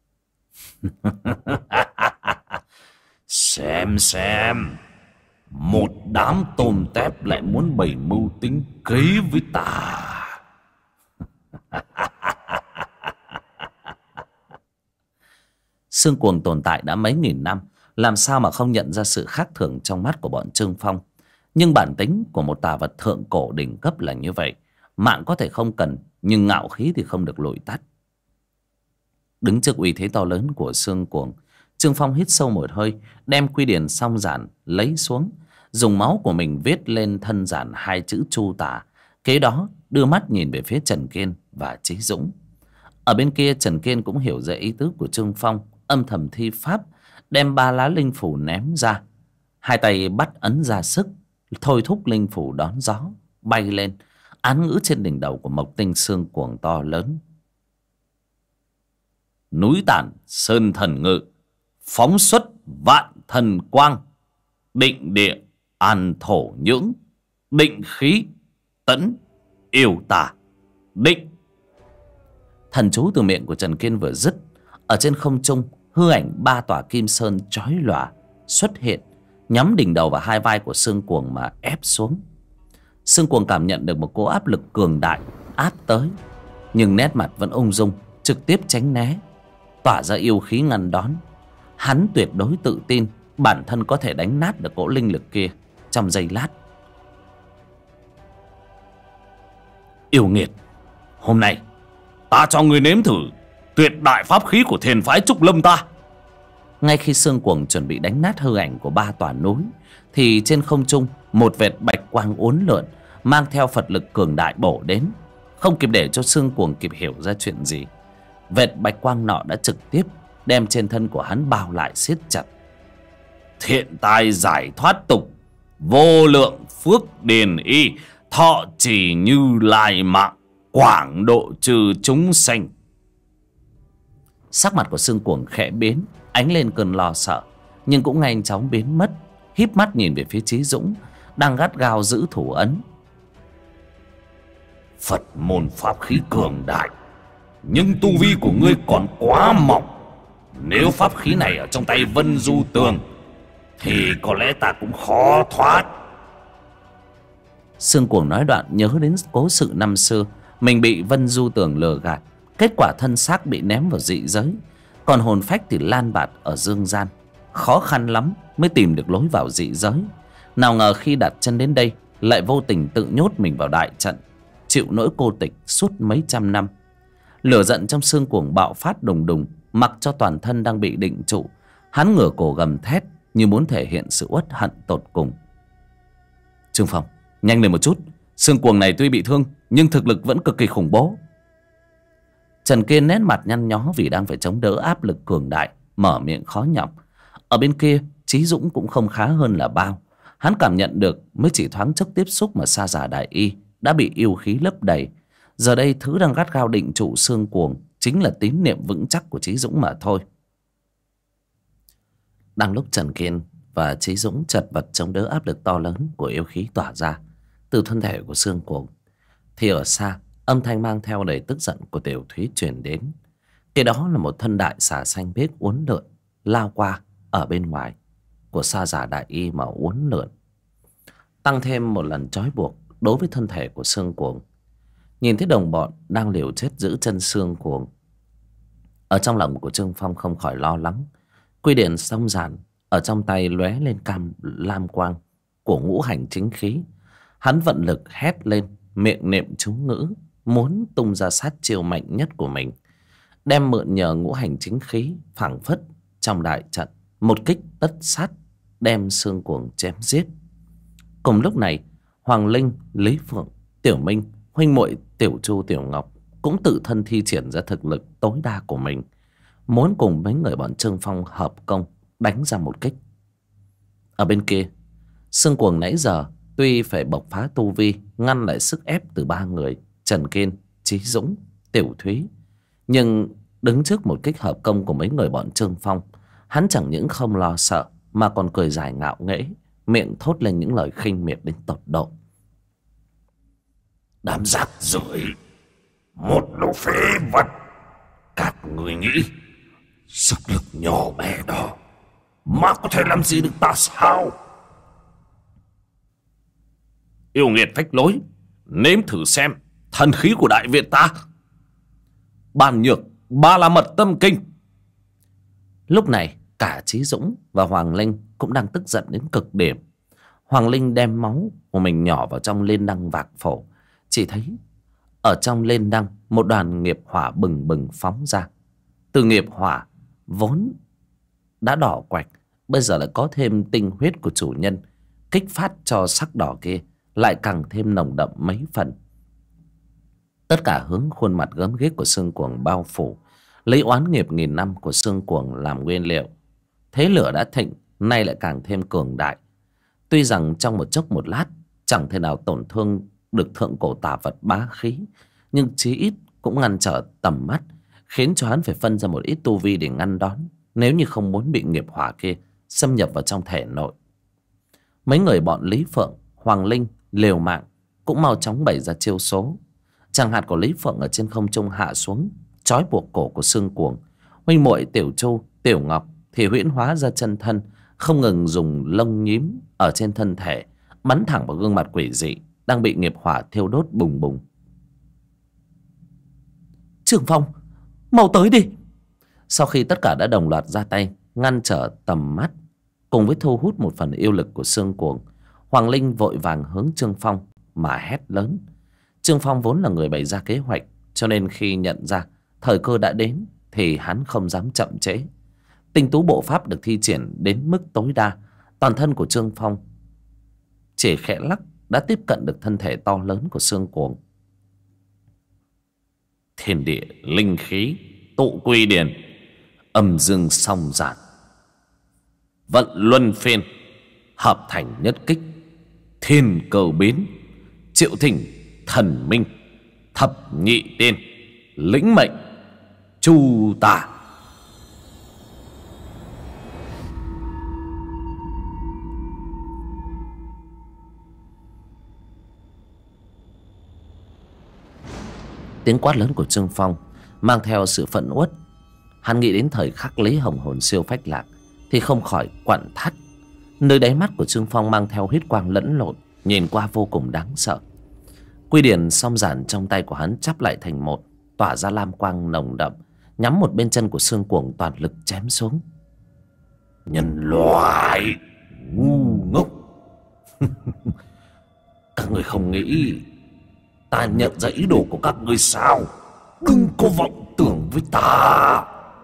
Xem một đám tôm tép lại muốn bày mưu tính kế với ta. Sương Cuồng tồn tại đã mấy nghìn năm, làm sao mà không nhận ra sự khác thường trong mắt của bọn Trương Phong. Nhưng bản tính của một tà vật thượng cổ đỉnh cấp là như vậy, mạng có thể không cần, nhưng ngạo khí thì không được lụi tắt. Đứng trước uy thế to lớn của Sương Cuồng, Trương Phong hít sâu một hơi, đem quy điển song giản lấy xuống, dùng máu của mình viết lên thân giản hai chữ Chu Tả. Kế đó đưa mắt nhìn về phía Trần Kiên và Chí Dũng. Ở bên kia, Trần Kiên cũng hiểu ra ý tứ của Trương Phong, âm thầm thi pháp, đem 3 lá linh phủ ném ra, hai tay bắt ấn ra sức thôi thúc linh phủ đón gió. bay lên, án ngữ trên đỉnh đầu của Mộc Tinh Xương Cuồng to lớn: núi tản sơn thần ngự, phóng xuất vạn thần quang, định địa an thổ nhưỡng, định khí tẫn yêu tà, định. Thần chú từ miệng của Trần Kiên vừa dứt, ở trên không trung hư ảnh 3 tòa kim sơn chói lòa xuất hiện, nhắm đỉnh đầu và hai vai của Xương Cuồng mà ép xuống. Xương Cuồng cảm nhận được một cỗ áp lực cường đại áp tới, nhưng nét mặt vẫn ung dung, trực tiếp tránh né, tỏa ra yêu khí ngăn đón. Hắn tuyệt đối tự tin bản thân có thể đánh nát được cỗ linh lực kia trong giây lát. Yêu nghiệt, hôm nay ta cho người nếm thử tuyệt đại pháp khí của thiền phái Trúc Lâm ta. Ngay khi Xương Cuồng chuẩn bị đánh nát hư ảnh của 3 tòa núi, thì trên không trung một vệt bạch quang uốn lượn mang theo Phật lực cường đại bổ đến. Không kịp để cho Xương Cuồng kịp hiểu ra chuyện gì, vệt bạch quang nọ đã trực tiếp đem trên thân của hắn bao lại siết chặt. Thiện tài giải thoát tục, vô lượng phước điền y, thọ trì Như Lai mạng, quảng độ trừ chúng sanh. Sắc mặt của Xương Cuồng khẽ biến, ánh lên cơn lo sợ, nhưng cũng nhanh chóng biến mất. Híp mắt nhìn về phía Chí Dũng đang gắt gao giữ thủ ấn. Phật môn pháp khí cường đại, nhưng tu vi của ngươi còn quá mỏng. Nếu pháp khí này ở trong tay Vân Du Tường thì có lẽ ta cũng khó thoát. Xương Cuồng nói đoạn nhớ đến cố sự năm xưa mình bị Vân Du Tường lừa gạt, kết quả thân xác bị ném vào dị giới, còn hồn phách thì lan bạt ở dương gian. Khó khăn lắm mới tìm được lối vào dị giới. Nào ngờ khi đặt chân đến đây lại vô tình tự nhốt mình vào đại trận, chịu nỗi cô tịch suốt mấy trăm năm. Lửa giận trong Xương Cuồng bạo phát đùng đùng, mặc cho toàn thân đang bị định trụ. Hắn ngửa cổ gầm thét như muốn thể hiện sự uất hận tột cùng. Trương Phong, nhanh lên một chút, Xương Cuồng này tuy bị thương nhưng thực lực vẫn cực kỳ khủng bố. Trần Kiên nét mặt nhăn nhó vì đang phải chống đỡ áp lực cường đại, mở miệng khó nhọc. Ở bên kia Chí Dũng cũng không khá hơn là bao. Hắn cảm nhận được mới chỉ thoáng chốc tiếp xúc mà Sa Giả Đại Y đã bị yêu khí lấp đầy. Giờ đây thứ đang gắt gao định trụ Xương Cuồng chính là tín niệm vững chắc của Chí Dũng mà thôi. Đang lúc Trần Kiên và Chí Dũng chật vật chống đỡ áp lực to lớn của yêu khí tỏa ra từ thân thể của Xương Cuồng, thì ở xa âm thanh mang theo đầy tức giận của Tiểu Thúy truyền đến. Cái đó là một thân đại xà xanh biếc uốn lượn lao qua ở bên ngoài của Sa Giả Đại Y mà uốn lượn, tăng thêm một lần trói buộc đối với thân thể của Xương Cuồng. Nhìn thấy đồng bọn đang liều chết giữ chân Xương Cuồng, ở trong lòng của Trương Phong không khỏi lo lắng. Quy điển song giản ở trong tay lóe lên lam quang của ngũ hành chính khí. Hắn vận lực hét lên, miệng niệm chú ngữ, muốn tung ra sát chiêu mạnh nhất của mình, đem mượn nhờ ngũ hành chính khí phảng phất trong đại trận, một kích tất sát đem Xương Cuồng chém giết. Cùng lúc này, Hoàng Linh, Lý Phượng, Tiểu Minh, huynh muội Tiểu Chu, Tiểu Ngọc cũng tự thân thi triển ra thực lực tối đa của mình, muốn cùng mấy người bọn Trương Phong hợp công đánh ra một kích. Ở bên kia, Xương Cuồng nãy giờ tuy phải bộc phá tu vi ngăn lại sức ép từ 3 người Trần Kiên, Chí Dũng, Tiểu Thúy, nhưng đứng trước một kích hợp công của mấy người bọn Trương Phong, hắn chẳng những không lo sợ mà còn cười dài ngạo nghễ, miệng thốt lên những lời khinh miệt đến tột độ. Đám rác rưởi, một lũ phế vật, các người nghĩ sức lực nhỏ bé đó mà có thể làm gì được ta sao? Yêu nghiệt phách lối, nếm thử xem thần khí của Đại Việt ta. Bàn nhược ba la mật tâm kinh. Lúc này cả Chí Dũng và Hoàng Linh cũng đang tức giận đến cực điểm. Hoàng Linh đem máu của mình nhỏ vào trong lên đăng vạc phổ, chỉ thấy ở trong lên đăng một đoàn nghiệp hỏa bừng bừng phóng ra. Từ nghiệp hỏa vốn đã đỏ quạch, bây giờ lại có thêm tinh huyết của chủ nhân, kích phát cho sắc đỏ kia lại càng thêm nồng đậm mấy phần. Tất cả hướng khuôn mặt gớm ghiếc của Xương Cuồng bao phủ, lấy oán nghiệp nghìn năm của Xương Cuồng làm nguyên liệu. Thế lửa đã thịnh, nay lại càng thêm cường đại. Tuy rằng trong một chốc một lát chẳng thể nào tổn thương được thượng cổ tà vật bá khí, nhưng chí ít cũng ngăn trở tầm mắt, khiến cho hắn phải phân ra một ít tu vi để ngăn đón, nếu như không muốn bị nghiệp hỏa kia xâm nhập vào trong thể nội. Mấy người bọn Lý Phượng, Hoàng Linh liều mạng cũng mau chóng bày ra chiêu số. Chàng hạt của Lý Phượng ở trên không trung hạ xuống, trói buộc cổ của Sương Cuồng. Huynh muội Tiểu Chu, Tiểu Ngọc thì huyễn hóa ra chân thân, không ngừng dùng lông nhím ở trên thân thể bắn thẳng vào gương mặt quỷ dị đang bị nghiệp hỏa thiêu đốt bùng bùng. Trường Phong, mau tới đi! Sau khi tất cả đã đồng loạt ra tay ngăn trở tầm mắt cùng với thu hút một phần yêu lực của Sương Cuồng, Hoàng Linh vội vàng hướng Trương Phong mà hét lớn. Trương Phong vốn là người bày ra kế hoạch, cho nên khi nhận ra thời cơ đã đến thì hắn không dám chậm trễ. Tinh tú bộ pháp được thi triển đến mức tối đa, toàn thân của Trương Phong chỉ khẽ lắc đã tiếp cận được thân thể to lớn của Sương Cuồng. Thiên địa linh khí tụ quy điển, âm dương song giản, vận luân phiên, hợp thành nhất kích, thiên cơ biến, triệu thỉnh thần minh, thập nhị tiên, lĩnh mệnh chu tả. Tiếng quát lớn của Trương Phong mang theo sự phẫn uất. Hắn nghĩ đến thời khắc lấy hồng hồn siêu phách lạc thì không khỏi quặn thắt. Nơi đáy mắt của Trương Phong mang theo huyết quang lẫn lộn, nhìn qua vô cùng đáng sợ. Quy điển song giản trong tay của hắn chắp lại thành một, tỏa ra lam quang nồng đậm, nhắm một bên chân của Sương Cuồng toàn lực chém xuống. Nhân loại ngu ngốc! Các người không nghĩ ta nhận ra ý đồ của các người sao? Đừng có vọng tưởng với ta!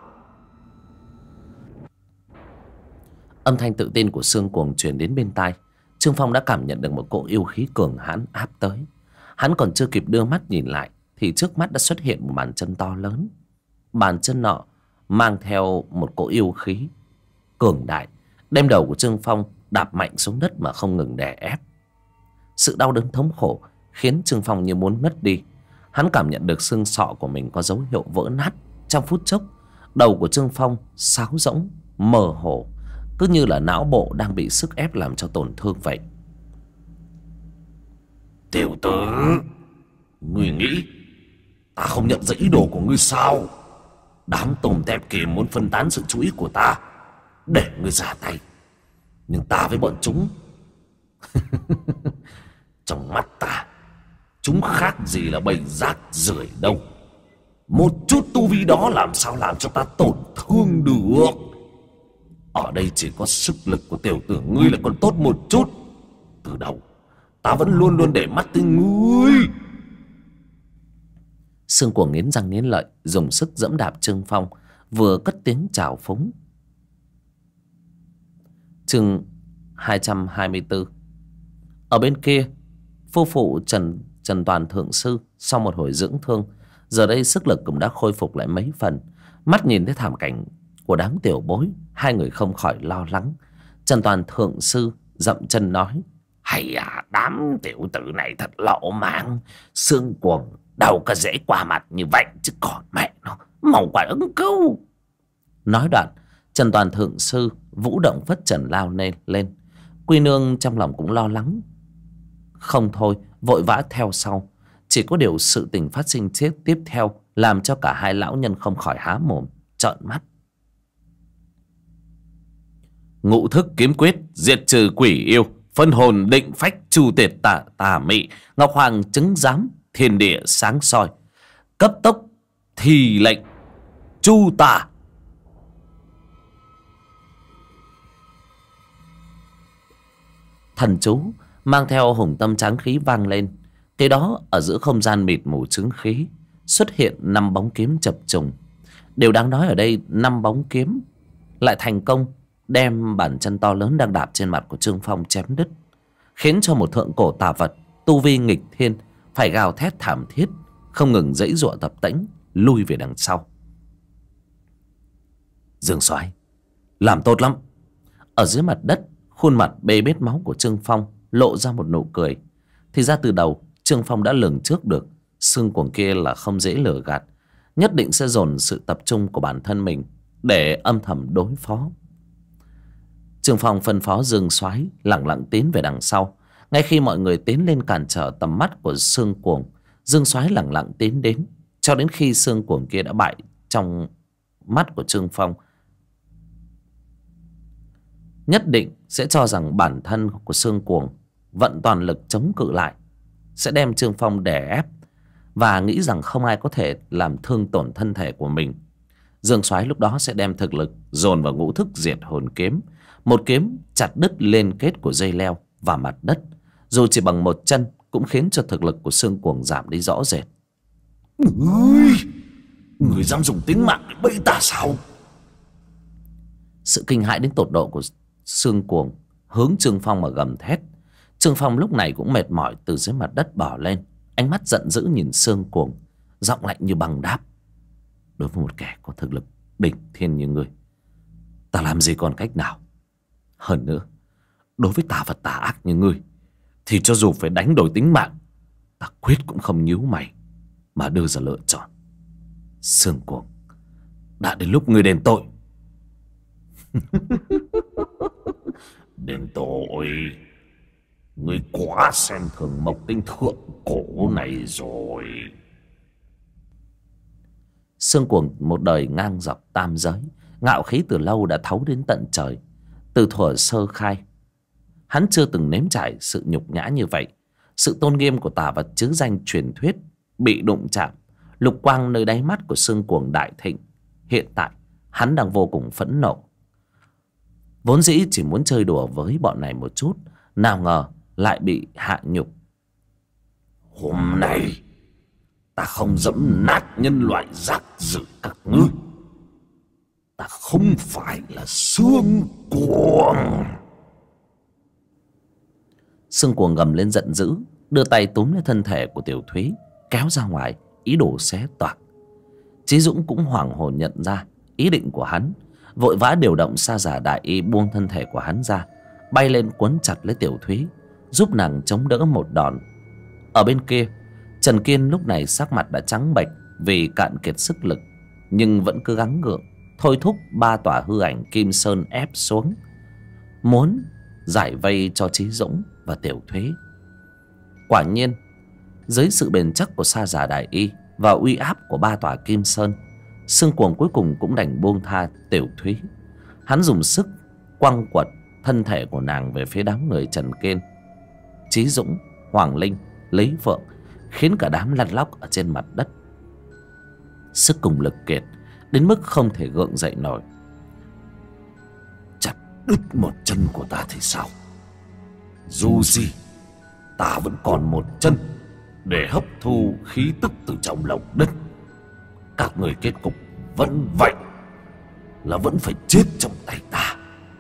Âm thanh tự tin của Sương Cuồng truyền đến bên tai. Trương Phong đã cảm nhận được một cỗ yêu khí cường hãn áp tới. Hắn còn chưa kịp đưa mắt nhìn lại thì trước mắt đã xuất hiện một bàn chân to lớn. Bàn chân nọ mang theo một cỗ yêu khí cường đại, đem đầu của Trương Phong đạp mạnh xuống đất mà không ngừng đè ép. Sự đau đớn thống khổ khiến Trương Phong như muốn ngất đi. Hắn cảm nhận được xương sọ của mình có dấu hiệu vỡ nát. Trong phút chốc, đầu của Trương Phong sáo rỗng, mơ hồ, cứ như là não bộ đang bị sức ép làm cho tổn thương vậy. Tiểu tử, ngươi nghĩ ta không nhận ra ý đồ của ngươi sao? Đám tôm tép kia muốn phân tán sự chú ý của ta để ngươi ra tay, nhưng ta với bọn chúng trong mắt ta, chúng khác gì là bầy rác rưởi đâu. Một chút tu vi đó làm sao làm cho ta tổn thương được? Ở đây chỉ có sức lực của tiểu tử ngươi là còn tốt một chút. Từ đầu ta vẫn luôn luôn để mắt tới ngươi. Sương Cuồng nghiến răng nghiến lợi, dùng sức giẫm đạp Trương Phong, vừa cất tiếng chào phúng. Chương 224. Ở bên kia, phu phụ Trần Toàn thượng sư sau một hồi dưỡng thương, giờ đây sức lực cũng đã khôi phục lại mấy phần. Mắt nhìn thấy thảm cảnh của đám tiểu bối, hai người không khỏi lo lắng. Trần Toàn thượng sư dậm chân nói: Hay à, đám tiểu tử này thật lỗ mãng. Sương Cuồng đâu có dễ qua mặt như vậy, chứ còn mẹ nó mau quả ứng cứu. Nói đoạn, Trần Toàn thượng sư vũ động phất trần lao lên. Quy nương trong lòng cũng lo lắng không thôi, vội vã theo sau. Chỉ có điều sự tình phát sinh tiếp theo làm cho cả hai lão nhân không khỏi há mồm trợn mắt. Ngũ thức kiếm quyết diệt trừ quỷ yêu, phân hồn định phách chu tiệt tà mị, ngọc hoàng chứng giám, thiên địa sáng soi, cấp tốc thì lệnh chu tả. Thần chú mang theo hùng tâm tráng khí vang lên. Kế đó ở giữa không gian mịt mù chứng khí xuất hiện 5 bóng kiếm chập trùng. Điều đáng nói ở đây, 5 bóng kiếm lại thành công đem bàn chân to lớn đang đạp trên mặt của Trương Phong chém đứt, khiến cho một thượng cổ tà vật tu vi nghịch thiên phải gào thét thảm thiết, không ngừng giãy giụa tập tễnh lui về đằng sau. Dương Soái làm tốt lắm. Ở dưới mặt đất, khuôn mặt bê bết máu của Trương Phong lộ ra một nụ cười. Thì ra từ đầu Trương Phong đã lường trước được xương cuồng kia là không dễ lừa gạt, nhất định sẽ dồn sự tập trung của bản thân mình để âm thầm đối phó. Trương Phong phân phó Dương Soái lẳng lặng tiến về đằng sau. Ngay khi mọi người tiến lên cản trở tầm mắt của xương cuồng, Dương Soái lẳng lặng tiến đến, cho đến khi xương cuồng kia đã bại trong mắt của Trương Phong, nhất định sẽ cho rằng bản thân của xương cuồng vận toàn lực chống cự lại, sẽ đem Trương Phong đè ép và nghĩ rằng không ai có thể làm thương tổn thân thể của mình. Dương Soái lúc đó sẽ đem thực lực dồn vào ngũ thức diệt hồn kiếm, một kiếm chặt đứt liên kết của dây leo và mặt đất, dù chỉ bằng một chân cũng khiến cho thực lực của xương cuồng giảm đi rõ rệt. Người dám dùng tính mạng để bẫy ta sao? Sự kinh hãi đến tột độ của xương cuồng hướng Trương Phong mà gầm thét. Trương Phong lúc này cũng mệt mỏi từ dưới mặt đất bò lên, ánh mắt giận dữ nhìn xương cuồng, giọng lạnh như băng đáp: đối với một kẻ có thực lực đỉnh thiên như ngươi, ta làm gì còn cách nào. Hơn nữa, đối với tà vật tà ác như ngươi thì cho dù phải đánh đổi tính mạng, ta quyết cũng không nhíu mày mà đưa ra lựa chọn. Xương cuồng, đã đến lúc ngươi đền tội. Đền tội? Ngươi quá xem thường mộc tinh thượng cổ này rồi. Xương cuồng một đời ngang dọc tam giới, ngạo khí từ lâu đã thấu đến tận trời. Từ thuở sơ khai, hắn chưa từng nếm trải sự nhục nhã như vậy. Sự tôn nghiêm của tà vật chứ danh truyền thuyết bị đụng chạm. Lục quang nơi đáy mắt của xương cuồng đại thịnh. Hiện tại hắn đang vô cùng phẫn nộ. Vốn dĩ chỉ muốn chơi đùa với bọn này một chút, nào ngờ lại bị hạ nhục. Hôm nay ta không dẫm nát nhân loại rác rưởi các ngươi. Ta không phải là xương cuồng. Xương cuồng gầm lên giận dữ, đưa tay túm lấy thân thể của Tiểu Thúy kéo ra ngoài, ý đồ xé toạc. Chí Dũng cũng hoảng hồn nhận ra ý định của hắn, vội vã điều động Sa Giả Đại Y buông thân thể của hắn ra, bay lên quấn chặt lấy Tiểu Thúy, giúp nàng chống đỡ một đòn. Ở bên kia, Trần Kiên lúc này sắc mặt đã trắng bệch vì cạn kiệt sức lực, nhưng vẫn cứ gắng gượng thôi thúc 3 tòa hư ảnh Kim Sơn ép xuống, muốn giải vây cho Chí Dũng và Tiểu Thúy. Quả nhiên, dưới sự bền chắc của Sa Giả Đại Y và uy áp của 3 tòa Kim Sơn, xương cuồng cuối cùng cũng đành buông tha Tiểu Thúy. Hắn dùng sức quăng quật thân thể của nàng về phía đám người Trần Kiên, Chí Dũng, Hoàng Linh, Lý Phượng, khiến cả đám lăn lóc ở trên mặt đất. Sức cùng lực kiệt đến mức không thể gượng dậy nổi. Chặt đứt một chân của ta thì sao? Dù gì ta vẫn còn một chân để hấp thu khí tức từ trong lòng đất. Các người kết cục vẫn vậy, là vẫn phải chết trong tay ta.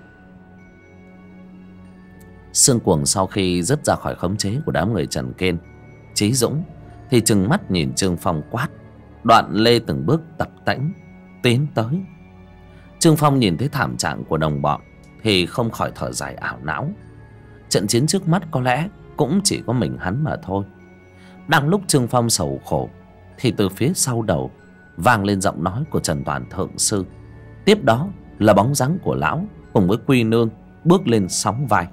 Xương cuồng sau khi dứt ra khỏi khống chế của đám người Trần Kiên, Chí Dũng thì trừng mắt nhìn Trương Phong quát, đoạn lê từng bước tập tễnh tiến tới. Trương Phong nhìn thấy thảm trạng của đồng bọn thì không khỏi thở dài ảo não. Trận chiến trước mắt có lẽ cũng chỉ có mình hắn mà thôi. Đang lúc Trương Phong sầu khổ thì từ phía sau đầu vang lên giọng nói của Trần Toàn Thượng Sư. Tiếp đó là bóng dáng của lão cùng với Quy Nương bước lên sóng vai.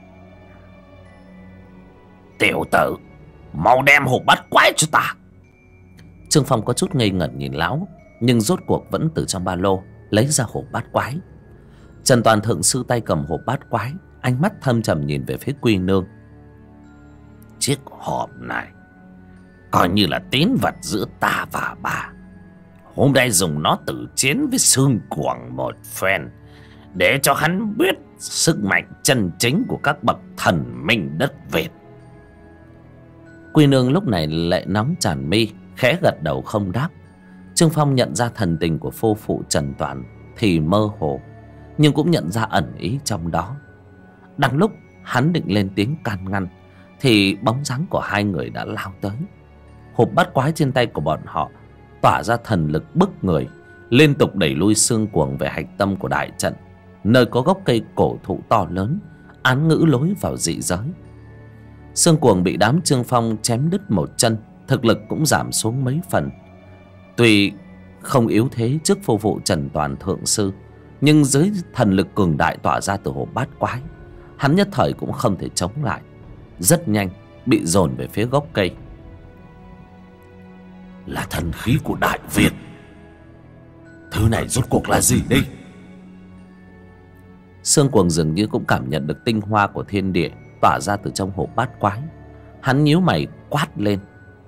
Tiểu tử, mau đem hộp bát quái cho ta. Trương Phong có chút ngây ngẩn nhìn lão, nhưng rốt cuộc vẫn từ trong ba lô lấy ra hộp bát quái. Trần Toàn Thượng Sư tay cầm hộp bát quái, ánh mắt thâm trầm nhìn về phía Quy Nương. Chiếc hộp này coi như là tín vật giữa ta và bà. Hôm nay dùng nó tử chiến với xương cuồng một phen, để cho hắn biết sức mạnh chân chính của các bậc thần minh đất Việt. Quy Nương lúc này lệ nóng tràn mi, khẽ gật đầu không đáp. Trương Phong nhận ra thần tình của phu phụ Trần Toàn thì mơ hồ, nhưng cũng nhận ra ẩn ý trong đó. Đang lúc hắn định lên tiếng can ngăn thì bóng dáng của hai người đã lao tới. Hộp bát quái trên tay của bọn họ tỏa ra thần lực bức người, liên tục đẩy lui xương cuồng về hạch tâm của đại trận, nơi có gốc cây cổ thụ to lớn án ngữ lối vào dị giới. Xương Cuồng bị đám Trương Phong chém đứt một chân, thực lực cũng giảm xuống mấy phần. Tuy không yếu thế trước phu phụ Trần Toàn thượng sư, nhưng dưới thần lực cường đại tỏa ra từ hồ bát quái, hắn nhất thời cũng không thể chống lại, rất nhanh bị dồn về phía gốc cây. Là thần khí của Đại Việt. Thứ này rốt cuộc là gì đây? Xương Cuồng dường như cũng cảm nhận được tinh hoa của thiên địa tỏa ra từ trong hồ bát quái. Hắn nhíu mày quát lên.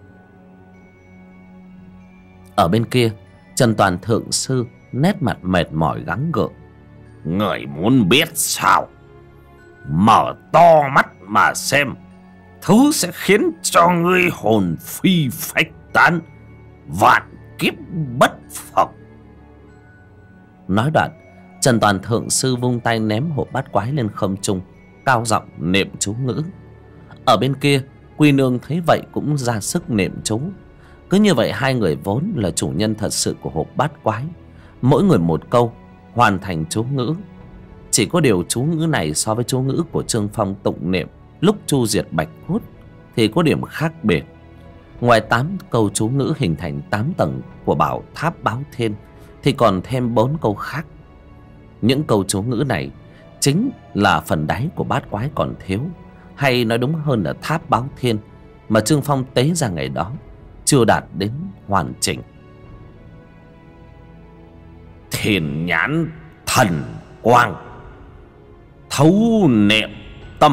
Ở bên kia, Trần Toàn thượng sư nét mặt mệt mỏi gắng gượng. Người muốn biết sao? Mở to mắt mà xem. Thứ sẽ khiến cho ngươi hồn phi phách tán, vạn kiếp bất phục. Nói đoạn, Trần Toàn thượng sư vung tay ném hộp bát quái lên không trung, cao giọng niệm chú ngữ. Ở bên kia, Quy Nương thấy vậy cũng ra sức niệm chú. Cứ như vậy hai người vốn là chủ nhân thật sự của hộp bát quái, mỗi người một câu hoàn thành chú ngữ. Chỉ có điều chú ngữ này so với chú ngữ của Trương Phong tụng niệm lúc chu diệt Bạch Cốt thì có điểm khác biệt. Ngoài 8 câu chú ngữ hình thành 8 tầng của bảo tháp báo thiên, thì còn thêm 4 câu khác. Những câu chú ngữ này chính là phần đáy của bát quái còn thiếu, hay nói đúng hơn là tháp báo thiên mà Trương Phong tế ra ngày đó chưa đạt đến hoàn chỉnh. Thiên nhãn thần quang, thấu niệm tâm,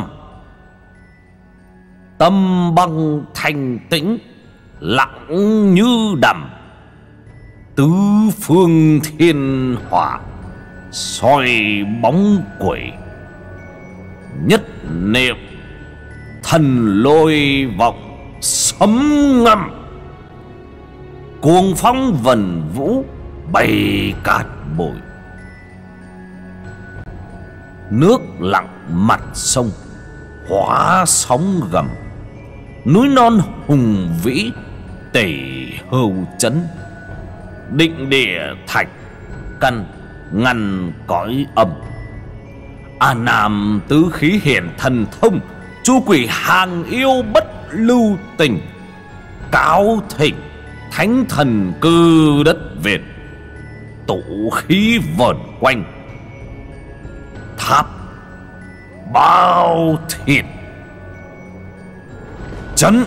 tâm băng thanh tĩnh, lặng như đầm, tứ phương thiên hỏa, soi bóng quỷ, nhất niệm thần lôi vọng sấm ngâm, cuồng phong vần vũ bay cát bụi. Nước lặng mặt sông hóa sóng gầm, núi non hùng vĩ tẩy hầu chấn, định địa thạch căn ngăn cõi âm. A Nam tứ khí hiển thần thông, chu quỷ hàng yêu bất lưu tình, cáo thịnh thánh thần cư đất Việt, tụ khí vờn quanh, tháp bao thịt chấn.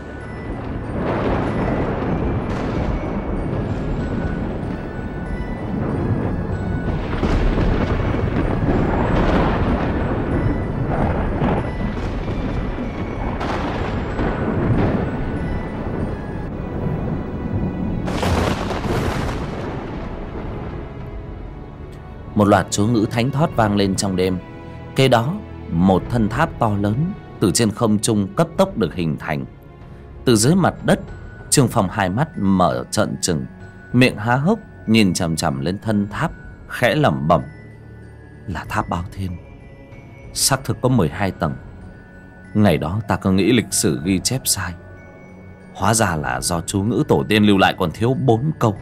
Một loạt chú ngữ thánh thót vang lên trong đêm. Kế đó, một thân tháp to lớn từ trên không trung cấp tốc được hình thành. Từ dưới mặt đất, Trương Phong hai mắt mở trợn trừng, miệng há hốc nhìn chằm chằm lên thân tháp, khẽ lẩm bẩm. Là tháp Báo Thiên, xác thực có 12 tầng. Ngày đó ta cứ nghĩ lịch sử ghi chép sai, hóa ra là do chú ngữ tổ tiên lưu lại còn thiếu 4 câu.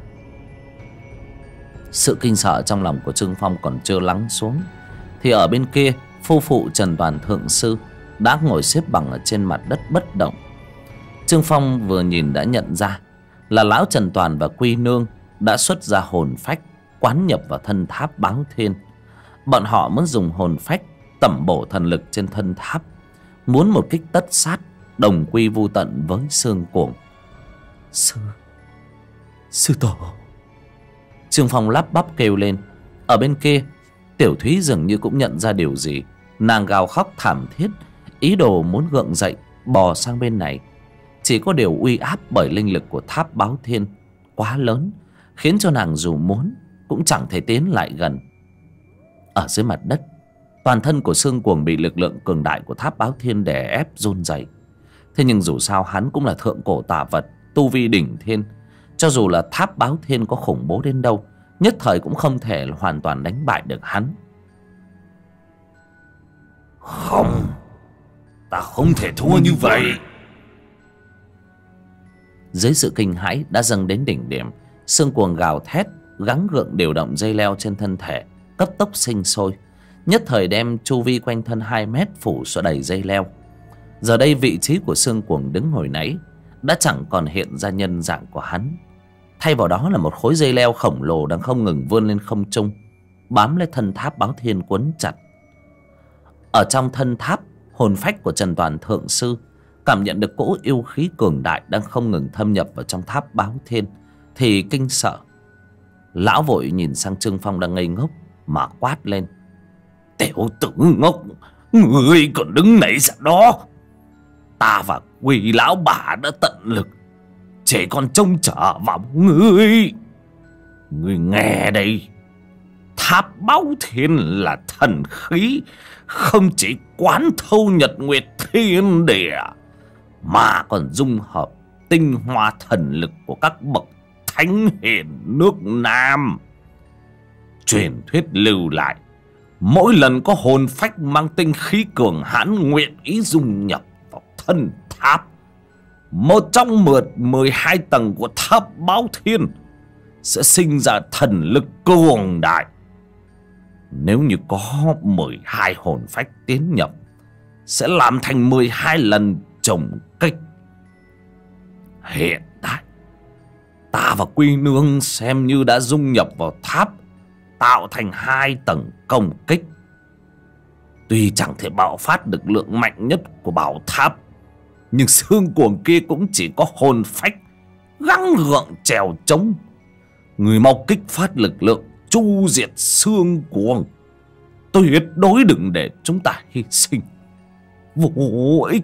Sự kinh sợ trong lòng của Trương Phong còn chưa lắng xuống, thì ở bên kia, phu phụ Trần Toàn thượng sư đã ngồi xếp bằng ở trên mặt đất bất động. Trương Phong vừa nhìn đã nhận ra là lão Trần Toàn và Quy Nương đã xuất ra hồn phách quán nhập vào thân tháp Báo Thiên. Bọn họ muốn dùng hồn phách tẩm bổ thần lực trên thân tháp, muốn một kích tất sát, đồng quy vu tận với Xương Cuồng. Sư tổ. Trương Phong lắp bắp kêu lên. Ở bên kia, Tiểu Thúy dường như cũng nhận ra điều gì. Nàng gào khóc thảm thiết, ý đồ muốn gượng dậy bò sang bên này. Chỉ có điều uy áp bởi linh lực của tháp Báo Thiên quá lớn, khiến cho nàng dù muốn cũng chẳng thể tiến lại gần. Ở dưới mặt đất, toàn thân của Xương Cuồng bị lực lượng cường đại của tháp Báo Thiên đè ép run rẩy. Thế nhưng dù sao hắn cũng là thượng cổ tà vật, tu vi đỉnh thiên. Cho dù là tháp Báo Thiên có khủng bố đến đâu, nhất thời cũng không thể hoàn toàn đánh bại được hắn. Không, ta không thể thua như vậy. Dưới sự kinh hãi đã dâng đến đỉnh điểm, Xương Cuồng gào thét, gắng gượng điều động dây leo trên thân thể, cấp tốc sinh sôi, nhất thời đem chu vi quanh thân 2 mét phủ xóa đầy dây leo. Giờ đây vị trí của Sương Cuồng đứng hồi nãy đã chẳng còn hiện ra nhân dạng của hắn. Thay vào đó là một khối dây leo khổng lồ đang không ngừng vươn lên không trung, bám lấy thân tháp Báo Thiên quấn chặt. Ở trong thân tháp, hồn phách của Trần Toàn Thượng Sư cảm nhận được cỗ yêu khí cường đại đang không ngừng thâm nhập vào trong tháp Báo Thiên thì kinh sợ. Lão vội nhìn sang Trương Phong đang ngây ngốc mà quát lên: Tiểu tử ngốc, ngươi còn đứng nãy ra đó. Ta và Quỳ lão bà đã tận lực, chỉ còn trông chờ vào ngươi. Ngươi nghe đây, tháp Báo Thiên là thần khí không chỉ quán thâu nhật nguyệt thiên địa, mà còn dung hợp tinh hoa thần lực của các bậc thánh hiền nước Nam. Truyền thuyết lưu lại, mỗi lần có hồn phách mang tinh khí cường hãn nguyện ý dung nhập vào thân tháp, một trong 12 tầng của tháp Báo Thiên sẽ sinh ra thần lực cường đại. Nếu như có 12 hồn phách tiến nhập, sẽ làm thành 12 lần trùng kích. Hiện tại, ta và Quy Nương xem như đã dung nhập vào tháp, tạo thành 2 tầng công kích. Tuy chẳng thể bạo phát được lượng mạnh nhất của bảo tháp, nhưng Sương Cuồng kia cũng chỉ có hồn phách gắng gượng trèo trống. Người mau kích phát lực lượng chu diệt Sương Cuồng, tuyệt đối đừng để chúng ta hy sinh vô ích.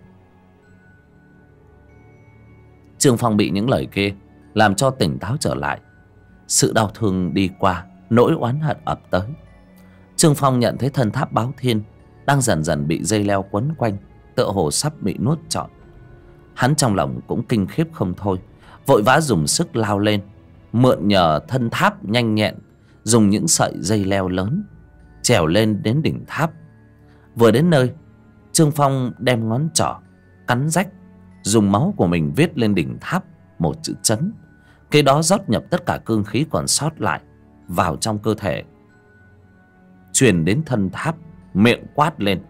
Trương Phong bị những lời kia làm cho tỉnh táo trở lại. Sự đau thương đi qua, nỗi oán hận ập tới. Trương Phong nhận thấy thân tháp Báo Thiên đang dần dần bị dây leo quấn quanh, tựa hồ sắp bị nuốt trọn. Hắn trong lòng cũng kinh khiếp không thôi, vội vã dùng sức lao lên, mượn nhờ thân tháp nhanh nhẹn, dùng những sợi dây leo lớn trèo lên đến đỉnh tháp. Vừa đến nơi, Trương Phong đem ngón trỏ cắn rách, dùng máu của mình viết lên đỉnh tháp một chữ Trấn. Kế đó rót nhập tất cả cương khí còn sót lại vào trong cơ thể, truyền đến thân tháp, miệng quát lên: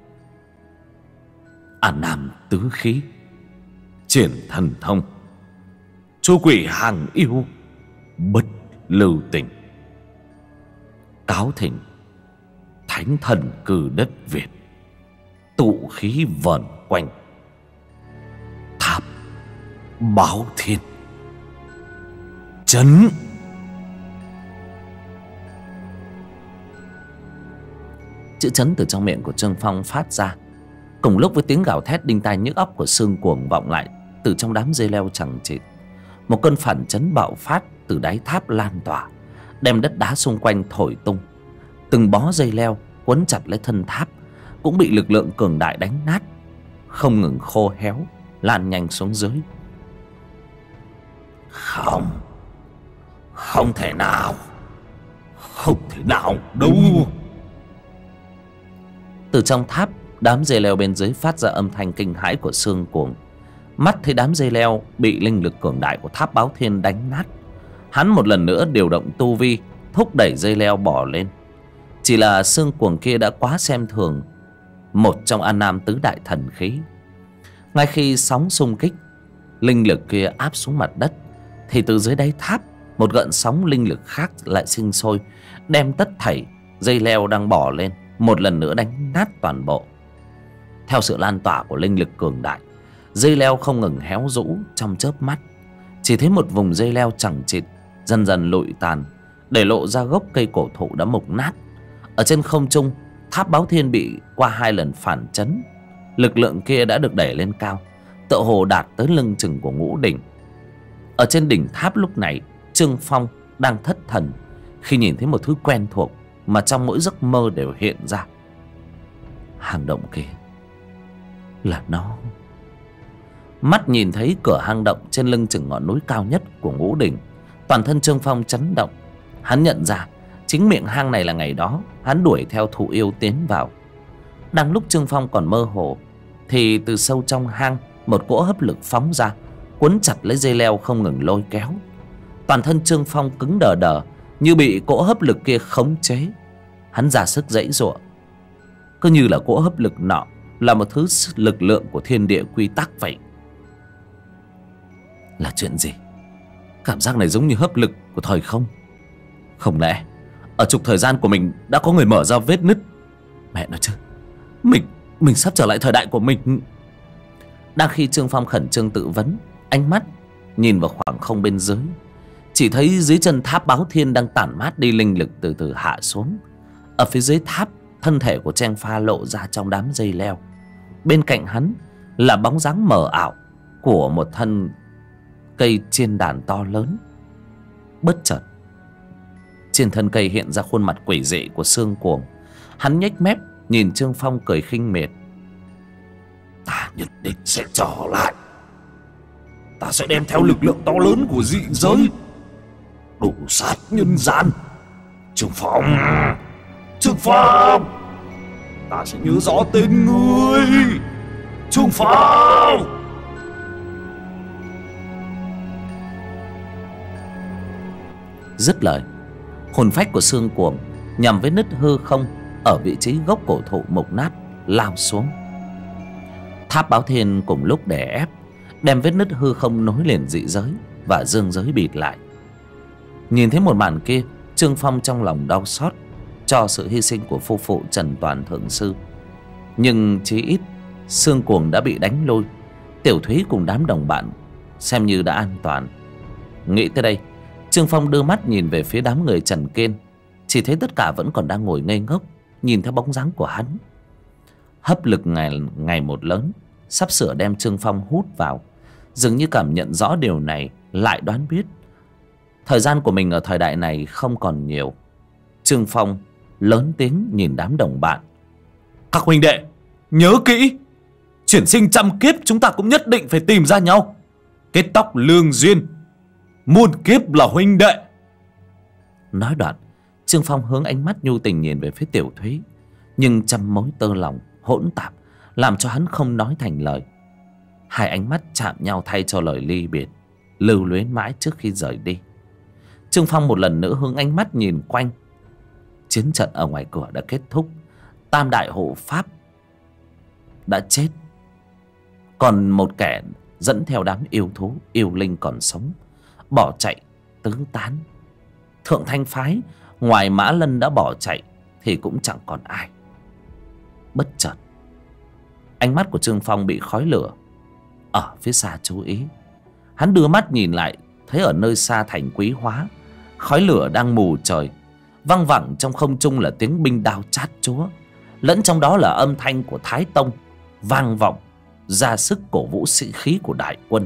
An Nam tứ khí, triển thần thông, chu quỷ hàng yêu, bất lưu tình. Cáo thỉnh thánh thần cử đất Việt, tụ khí vờn quanh tháp Báo Thiên. Trấn. Chữ Trấn từ trong miệng của Trương Phong phát ra, cùng lúc với tiếng gào thét đinh tai nhức óc của Sương Cuồng vọng lại từ trong đám dây leo chằng chịt. Một cơn phản chấn bạo phát từ đáy tháp lan tỏa, đem đất đá xung quanh thổi tung. Từng bó dây leo quấn chặt lấy thân tháp cũng bị lực lượng cường đại đánh nát, không ngừng khô héo, lan nhanh xuống dưới. Không thể nào, không thể nào đâu. Từ trong tháp, đám dây leo bên dưới phát ra âm thanh kinh hãi của Sương Cuồng. Mắt thấy đám dây leo bị linh lực cường đại của tháp Báo Thiên đánh nát, hắn một lần nữa điều động tu vi, thúc đẩy dây leo bỏ lên. Chỉ là Sương Cuồng kia đã quá xem thường một trong An Nam tứ đại thần khí. Ngay khi sóng xung kích, linh lực kia áp xuống mặt đất, thì từ dưới đáy tháp một gợn sóng linh lực khác lại sinh sôi, đem tất thảy dây leo đang bỏ lên một lần nữa đánh nát toàn bộ. Theo sự lan tỏa của linh lực cường đại, dây leo không ngừng héo rũ trong chớp mắt. Chỉ thấy một vùng dây leo chằng chịt dần dần lụi tàn, để lộ ra gốc cây cổ thụ đã mục nát. Ở trên không trung, tháp Báo Thiên bị qua 2 lần phản chấn, lực lượng kia đã được đẩy lên cao, tựa hồ đạt tới lưng chừng của Ngũ Đỉnh. Ở trên đỉnh tháp lúc này, Trương Phong đang thất thần khi nhìn thấy một thứ quen thuộc mà trong mỗi giấc mơ đều hiện ra. Hang động kia là nó. Mắt nhìn thấy cửa hang động trên lưng chừng ngọn núi cao nhất của Ngũ Đỉnh, toàn thân Trương Phong chấn động. Hắn nhận ra chính miệng hang này là ngày đó hắn đuổi theo thụ yêu tiến vào. Đang lúc Trương Phong còn mơ hồ, thì từ sâu trong hang một cỗ hấp lực phóng ra, quấn chặt lấy dây leo không ngừng lôi kéo. Toàn thân Trương Phong cứng đờ đờ, như bị cỗ hấp lực kia khống chế. Hắn ra sức giãy giụa, cứ như là cỗ hấp lực nọ là một thứ lực lượng của thiên địa quy tắc vậy. Là chuyện gì? Cảm giác này giống như hấp lực của thời không. Không lẽ ở trục thời gian của mình đã có người mở ra vết nứt? Mẹ nói chứ, mình sắp trở lại thời đại của mình. Đang khi Trương Phong khẩn trương tự vấn, ánh mắt nhìn vào khoảng không bên dưới, chỉ thấy dưới chân tháp Báo Thiên đang tản mát đi linh lực từ từ hạ xuống. Ở phía dưới tháp, thân thể của Trang Pha lộ ra trong đám dây leo. Bên cạnh hắn là bóng dáng mờ ảo của một thân cây chiên đàn to lớn. Bất chợt, trên thân cây hiện ra khuôn mặt quỷ dị của Sương Cuồng. Hắn nhếch mép nhìn Trương Phong cười khinh miệt. Ta nhất định sẽ trở lại. Ta sẽ đem theo lực lượng to lớn của dị giới, đổ sát nhân gian. Trương Phong, Trương Phong, ta sẽ nhớ rõ tên ngươi. Trương Phong. Dứt lời, hồn phách của Sương Cuồng nhằm vết nứt hư không ở vị trí gốc cổ thụ mục nát lao xuống. Tháp Báo Thiên cùng lúc đè ép, đem vết nứt hư không nối liền dị giới và dương giới bịt lại. Nhìn thấy một màn kia, Trương Phong trong lòng đau xót cho sự hy sinh của phu phụ Trần Toàn thượng sư. Nhưng chí ít Sương Cuồng đã bị đánh lui, Tiểu Thúy cùng đám đồng bạn xem như đã an toàn. Nghĩ tới đây, Trương Phong đưa mắt nhìn về phía đám người Trần Kiên, chỉ thấy tất cả vẫn còn đang ngồi ngây ngốc nhìn theo bóng dáng của hắn. Hấp lực ngày một lớn, sắp sửa đem Trương Phong hút vào. Dường như cảm nhận rõ điều này, lại đoán biết thời gian của mình ở thời đại này không còn nhiều. Trương Phong lớn tiếng nhìn đám đồng bạn. Các huynh đệ, nhớ kỹ, chuyển sinh trăm kiếp chúng ta cũng nhất định phải tìm ra nhau, kết tóc lương duyên, muôn kiếp là huynh đệ. Nói đoạn, Trương Phong hướng ánh mắt nhu tình nhìn về phía Tiểu Thúy, nhưng trăm mối tơ lòng hỗn tạp làm cho hắn không nói thành lời. Hai ánh mắt chạm nhau thay cho lời ly biệt, lưu luyến mãi trước khi rời đi. Trương Phong một lần nữa hướng ánh mắt nhìn quanh. Chiến trận ở ngoài cửa đã kết thúc, tam đại hộ pháp đã chết, còn một kẻ dẫn theo đám yêu thú yêu linh còn sống bỏ chạy tứ tán. Thượng Thanh phái ngoài Mã Lân đã bỏ chạy thì cũng chẳng còn ai. Bất chợt, ánh mắt của Trương Phong bị khói lửa ở phía xa chú ý. Hắn đưa mắt nhìn lại, thấy ở nơi xa thành Quý Hóa, khói lửa đang mù trời. Văng vẳng trong không trung là tiếng binh đao chát chúa, lẫn trong đó là âm thanh của Thái Tông vang vọng ra sức cổ vũ sĩ khí của đại quân.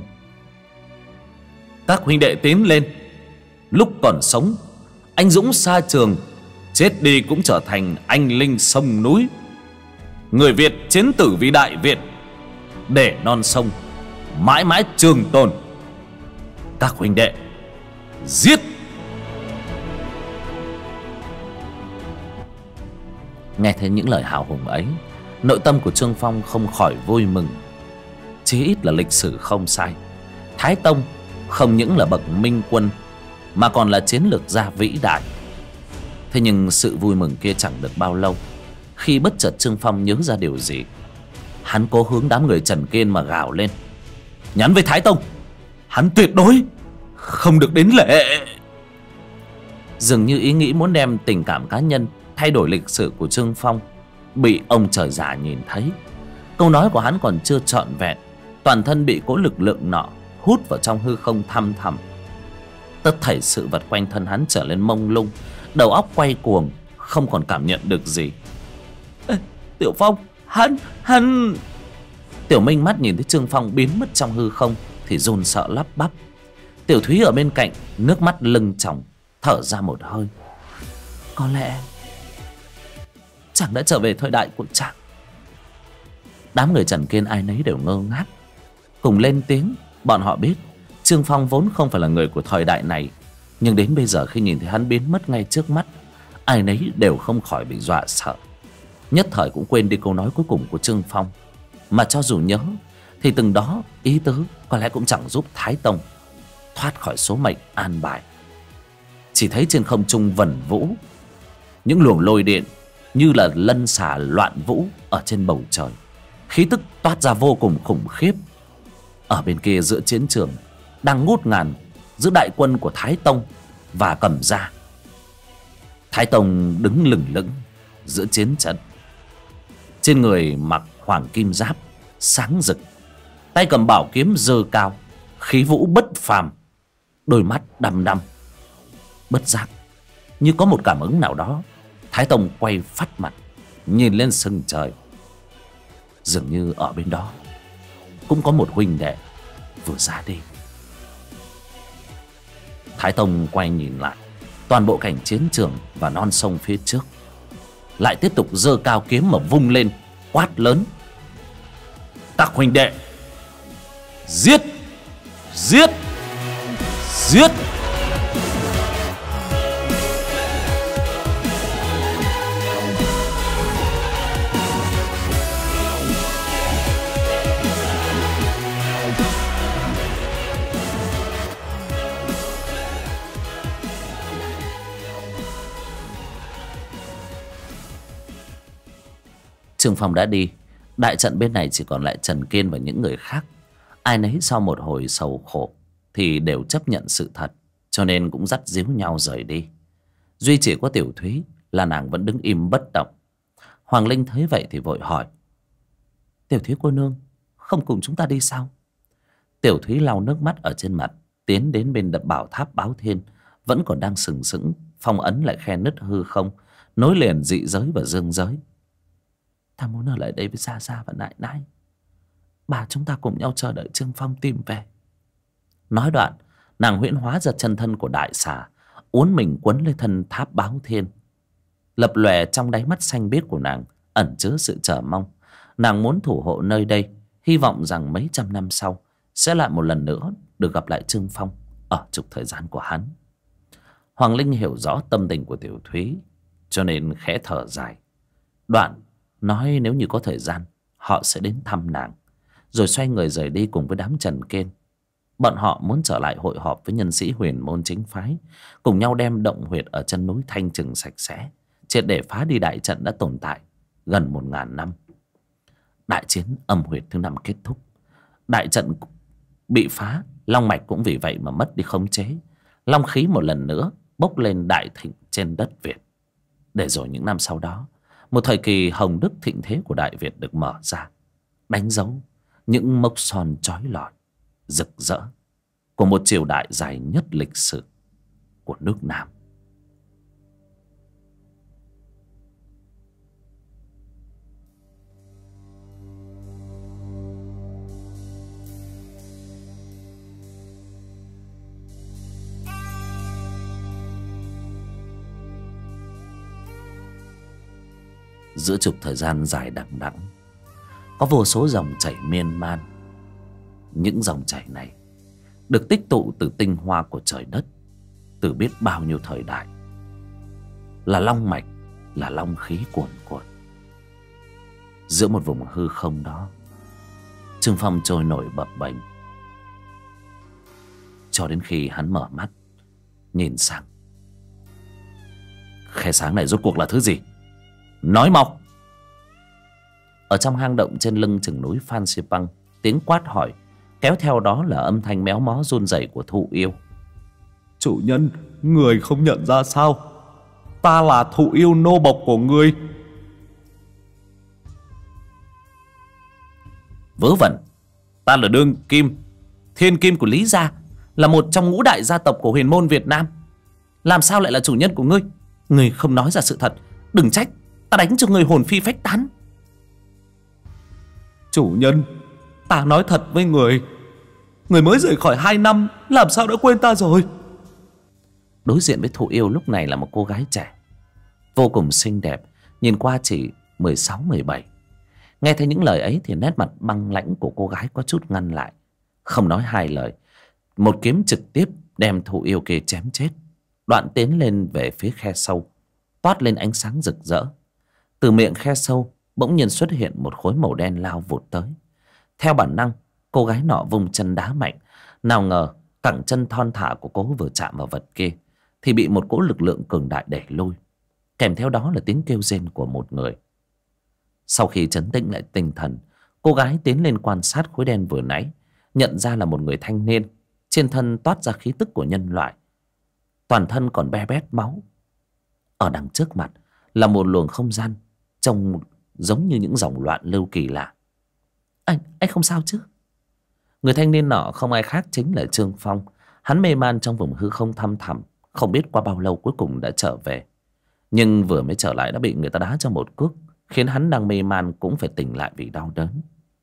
Các huynh đệ tiến lên, lúc còn sống anh dũng xa trường, chết đi cũng trở thành anh linh sông núi. Người Việt chiến tử vì Đại Việt, để non sông mãi mãi trường tồn. Các huynh đệ, giết! Nghe thấy những lời hào hùng ấy, nội tâm của Trương Phong không khỏi vui mừng. Chí ít là lịch sử không sai, Thái Tông không những là bậc minh quân mà còn là chiến lược gia vĩ đại. Thế nhưng sự vui mừng kia chẳng được bao lâu, khi bất chợt Trương Phong nhớ ra điều gì. Hắn cố hướng đám người Trần Kiên mà gào lên: nhắn với Thái Tông, hắn tuyệt đối không được đến lễ. Dường như ý nghĩ muốn đem tình cảm cá nhân thay đổi lịch sử của Trương Phong bị ông trời già nhìn thấy. Câu nói của hắn còn chưa trọn vẹn, toàn thân bị cỗ lực lượng nọ hút vào trong hư không thăm thẳm. Tất thảy sự vật quanh thân hắn trở lên mông lung, đầu óc quay cuồng, không còn cảm nhận được gì. Ê, Tiểu Phong, hắn... Tiểu Minh mắt nhìn thấy Trương Phong biến mất trong hư không thì run sợ lắp bắp. Tiểu Thúy ở bên cạnh nước mắt lưng tròng, thở ra một hơi. Có lẽ chàng đã trở về thời đại của chàng. Đám người Trần Kiên ai nấy đều ngơ ngác, cùng lên tiếng. Bọn họ biết Trương Phong vốn không phải là người của thời đại này, nhưng đến bây giờ khi nhìn thấy hắn biến mất ngay trước mắt, ai nấy đều không khỏi bị dọa sợ. Nhất thời cũng quên đi câu nói cuối cùng của Trương Phong, mà cho dù nhớ thì từng đó ý tứ có lẽ cũng chẳng giúp Thái Tông thoát khỏi số mệnh an bài. Chỉ thấy trên không trung vẩn vũ những luồng lôi điện như là lân xà loạn vũ ở trên bầu trời. khí tức toát ra vô cùng khủng khiếp. Ở bên kia giữa chiến trường đang ngút ngàn giữa đại quân của Thái Tông và Cẩm Gia. Thái Tông đứng lửng lững giữa chiến trận, trên người mặc hoàng kim giáp sáng rực, tay cầm bảo kiếm giơ cao, khí vũ bất phàm, đôi mắt đăm đăm. Bất giác như có một cảm ứng nào đó, Thái Tông quay phắt mặt nhìn lên sừng trời. Dường như ở bên đó cũng có một huynh đệ vừa ra đi. Thái Tông quay nhìn lại toàn bộ cảnh chiến trường và non sông phía trước, lại tiếp tục giơ cao kiếm mà vung lên, quát lớn: các huynh đệ, giết, giết, giết! Trương Phong đã đi, đại trận bên này chỉ còn lại Trần Kiên và những người khác. Ai nấy sau một hồi sầu khổ thì đều chấp nhận sự thật, cho nên cũng dắt díu nhau rời đi. Duy chỉ có Tiểu Thúy là nàng vẫn đứng im bất động. Hoàng Linh thấy vậy thì vội hỏi: Tiểu Thúy cô nương không cùng chúng ta đi sao? Tiểu Thúy lau nước mắt ở trên mặt, tiến đến bên đập bảo tháp Báo Thiên vẫn còn đang sừng sững, phong ấn lại khe nứt hư không, nối liền dị giới và dương giới. Ta muốn ở lại đây với Gia Gia và Nại Nại. Bà chúng ta cùng nhau chờ đợi Trương Phong tìm về. Nói đoạn, nàng huyễn hóa ra chân thân của đại xà, uốn mình quấn lên thân tháp Báo Thiên. Lập lòe trong đáy mắt xanh biếc của nàng ẩn chứa sự chờ mong. Nàng muốn thủ hộ nơi đây, hy vọng rằng mấy trăm năm sau sẽ lại một lần nữa được gặp lại Trương Phong ở trục thời gian của hắn. Hoàng Linh hiểu rõ tâm tình của Tiểu Thúy, cho nên khẽ thở dài. Đoạn nói nếu như có thời gian họ sẽ đến thăm nàng, rồi xoay người rời đi cùng với đám Trần Kiên. Bọn họ muốn trở lại hội họp với nhân sĩ huyền môn chính phái, cùng nhau đem động huyệt ở chân núi thanh trừng sạch sẽ, triệt để phá đi đại trận đã tồn tại gần 1000 năm. Đại chiến âm huyệt thứ 5 kết thúc, đại trận bị phá, long mạch cũng vì vậy mà mất đi khống chế. Long khí một lần nữa bốc lên đại thịnh trên đất Việt. Để rồi những năm sau đó, một thời kỳ hồng đức thịnh thế của Đại Việt được mở ra, đánh dấu những mốc son chói lọi, rực rỡ của một triều đại dài nhất lịch sử của nước Nam. Giữa trục thời gian dài đằng đẵng, có vô số dòng chảy miên man. Những dòng chảy này được tích tụ từ tinh hoa của trời đất, từ biết bao nhiêu thời đại, là long mạch, là long khí cuồn cuộn. Giữa một vùng hư không đó, Trương Phong trôi nổi bập bềnh, cho đến khi hắn mở mắt nhìn sang. Khe sáng này rốt cuộc là thứ gì? Nói mau! Ở trong hang động trên lưng chừng núi Phan Xipang, tiếng quát hỏi kéo theo đó là âm thanh méo mó run rẩy của Thụ Yêu. Chủ nhân, người không nhận ra sao? Ta là Thụ Yêu, nô bộc của người. Vớ vẩn! Ta là đương kim, thiên kim của Lý Gia, là một trong ngũ đại gia tộc của huyền môn Việt Nam. Làm sao lại là chủ nhân của ngươi? Ngươi không nói ra sự thật, đừng trách ta đánh cho ngươi hồn phi phách tán. Chủ nhân, ta nói thật với người, người mới rời khỏi 2 năm, làm sao đã quên ta rồi? Đối diện với Thụ Yêu lúc này là một cô gái trẻ, vô cùng xinh đẹp, nhìn qua chỉ 16-17. Nghe thấy những lời ấy thì nét mặt băng lãnh của cô gái có chút ngăn lại, không nói hai lời, một kiếm trực tiếp đem Thụ Yêu kia chém chết. Đoạn tiến lên về phía khe sâu, toát lên ánh sáng rực rỡ. Từ miệng khe sâu bỗng nhiên xuất hiện một khối màu đen lao vụt tới. Theo bản năng, cô gái nọ vung chân đá mạnh. Nào ngờ cẳng chân thon thả của cô vừa chạm vào vật kia thì bị một cỗ lực lượng cường đại đẩy lui, kèm theo đó là tiếng kêu rên của một người. Sau khi trấn tĩnh lại tinh thần, Cô gái tiến lên quan sát khối đen vừa nãy, nhận ra là một người thanh niên, trên thân toát ra khí tức của nhân loại, toàn thân còn be bét máu. Ở đằng trước mặt là một luồng không gian trông giống như những dòng loạn lưu kỳ lạ. Anh không sao chứ? Người thanh niên nọ không ai khác chính là Trương Phong. Hắn mê man trong vùng hư không thăm thẳm, không biết qua bao lâu cuối cùng đã trở về. Nhưng vừa mới trở lại đã bị người ta đá cho một cước, khiến hắn đang mê man cũng phải tỉnh lại vì đau đớn.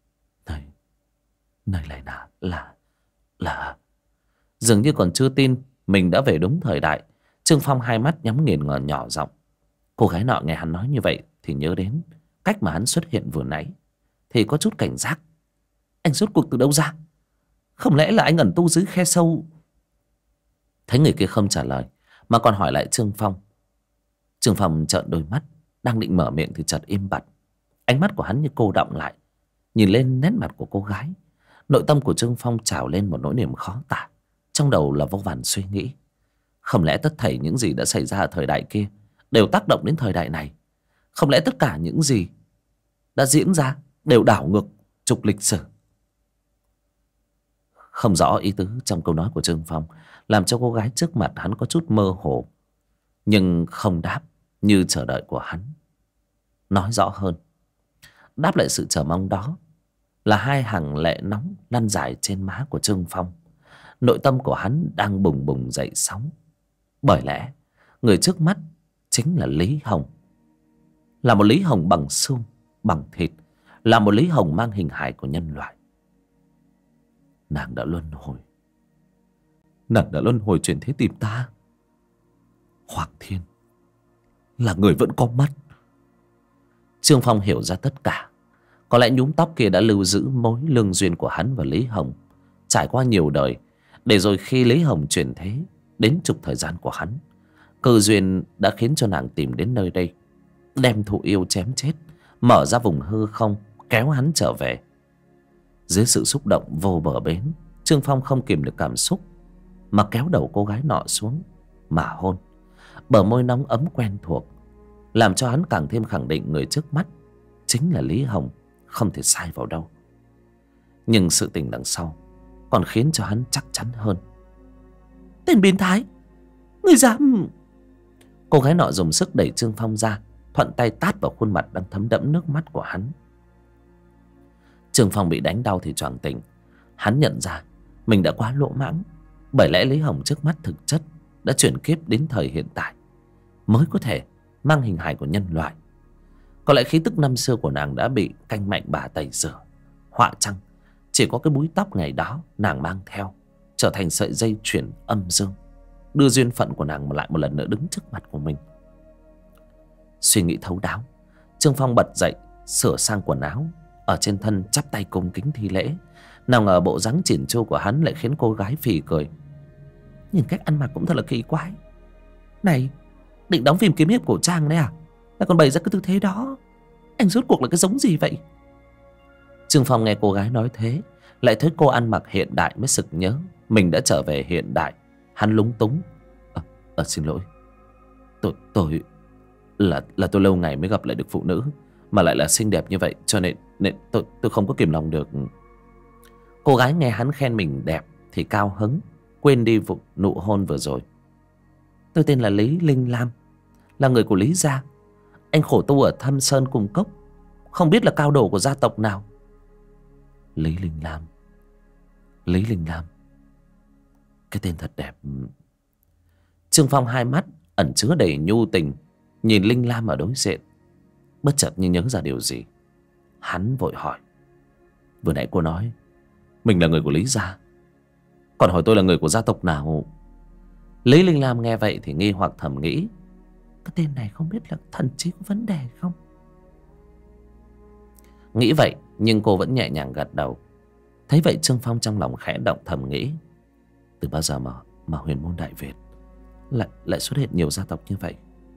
Này lại là dường như còn chưa tin mình đã về đúng thời đại. Trương Phong hai mắt nhắm nghiền ngờ nhỏ giọng. Cô gái nọ nghe hắn nói như vậy thì nhớ đến cách mà hắn xuất hiện vừa nãy, thì có chút cảnh giác. Anh rốt cuộc từ đâu ra? Không lẽ là anh ẩn tu dưới khe sâu? Thấy người kia không trả lời mà còn hỏi lại Trương Phong. Trương Phong trợn đôi mắt, đang định mở miệng thì chợt im bặt. Ánh mắt của hắn như cô đọng lại, nhìn lên nét mặt của cô gái. Nội tâm của Trương Phong trào lên một nỗi niềm khó tả. Trong đầu là vô vàn suy nghĩ. Không lẽ tất thảy những gì đã xảy ra ở thời đại kia đều tác động đến thời đại này? Không lẽ tất cả những gì đã diễn ra đều đảo ngược trục lịch sử? Không rõ ý tứ trong câu nói của Trương Phong làm cho cô gái trước mặt hắn có chút mơ hồ, nhưng không đáp như chờ đợi của hắn. Nói rõ hơn, đáp lại sự chờ mong đó là hai hàng lệ nóng lăn dài trên má của Trương Phong. Nội tâm của hắn đang bùng bùng dậy sóng. Bởi lẽ người trước mắt chính là Lý Hồng. Là một Lý Hồng bằng xương bằng thịt, là một Lý Hồng mang hình hài của nhân loại. Nàng đã luân hồi chuyển thế tìm ta. Hoàng Thiên là người vẫn có mắt. Trương Phong hiểu ra tất cả. Có lẽ nhúm tóc kia đã lưu giữ mối lương duyên của hắn và Lý Hồng trải qua nhiều đời, để rồi khi Lý Hồng chuyển thế đến chục thời gian của hắn, cơ duyên đã khiến cho nàng tìm đến nơi đây, đem thụ yêu chém chết, mở ra vùng hư không kéo hắn trở về. Dưới sự xúc động vô bờ bến, Trương Phong không kìm được cảm xúc mà kéo đầu cô gái nọ xuống mà hôn. Bờ môi nóng ấm quen thuộc làm cho hắn càng thêm khẳng định người trước mắt chính là Lý Hồng, không thể sai vào đâu. Nhưng sự tình đằng sau còn khiến cho hắn chắc chắn hơn. Tên biến thái, người dám... Cô gái nọ dùng sức đẩy Trương Phong ra, thuận tay tát vào khuôn mặt đang thấm đẫm nước mắt của hắn. Trương Phong bị đánh đau thì choàng tỉnh. Hắn nhận ra mình đã quá lỗ mãng. Bởi lẽ Lý Hồng trước mắt thực chất đã chuyển kiếp đến thời hiện tại, mới có thể mang hình hài của nhân loại. Có lẽ khí tức năm xưa của nàng đã bị canh mạnh bà tẩy rửa. Họa chăng chỉ có cái búi tóc ngày đó nàng mang theo trở thành sợi dây chuyển âm dương, đưa duyên phận của nàng lại một lần nữa đứng trước mặt của mình. Suy nghĩ thấu đáo, Trương Phong bật dậy sửa sang quần áo, ở trên thân chắp tay cung kính thi lễ. Nào ngờ bộ dáng chỉn chu của hắn lại khiến cô gái phì cười. Nhìn cách ăn mặc cũng thật là kỳ quái. Này, định đóng phim kiếm hiệp cổ trang đấy à? Lại còn bày ra cái tư thế đó. Anh rốt cuộc là cái giống gì vậy? Trương Phong nghe cô gái nói thế, lại thấy cô ăn mặc hiện đại mới sực nhớ mình đã trở về hiện đại. Hắn lúng túng. Xin lỗi. Tôi là tôi lâu ngày mới gặp lại được phụ nữ, mà lại là xinh đẹp như vậy, cho nên tôi không có kìm lòng được. Cô gái nghe hắn khen mình đẹp thì cao hứng, quên đi vụ nụ hôn vừa rồi. Tôi tên là Lý Linh Lam, là người của Lý gia. Anh khổ tu ở Thâm Sơn Cùng Cốc, không biết là cao đồ của gia tộc nào. Lý Linh Lam, Lý Linh Lam, cái tên thật đẹp. Trương Phong hai mắt ẩn chứa đầy nhu tình nhìn Linh Lam ở đối diện, bất chợt như nhớ ra điều gì. Hắn vội hỏi. Vừa nãy cô nói mình là người của Lý gia, còn hỏi tôi là người của gia tộc nào? Lý Linh Lam nghe vậy thì nghi hoặc thầm nghĩ, cái tên này không biết là thần trí có vấn đề không? Nghĩ vậy nhưng cô vẫn nhẹ nhàng gật đầu. Thấy vậy Trương Phong trong lòng khẽ động, thầm nghĩ, từ bao giờ mà huyền môn Đại Việt lại xuất hiện nhiều gia tộc như vậy?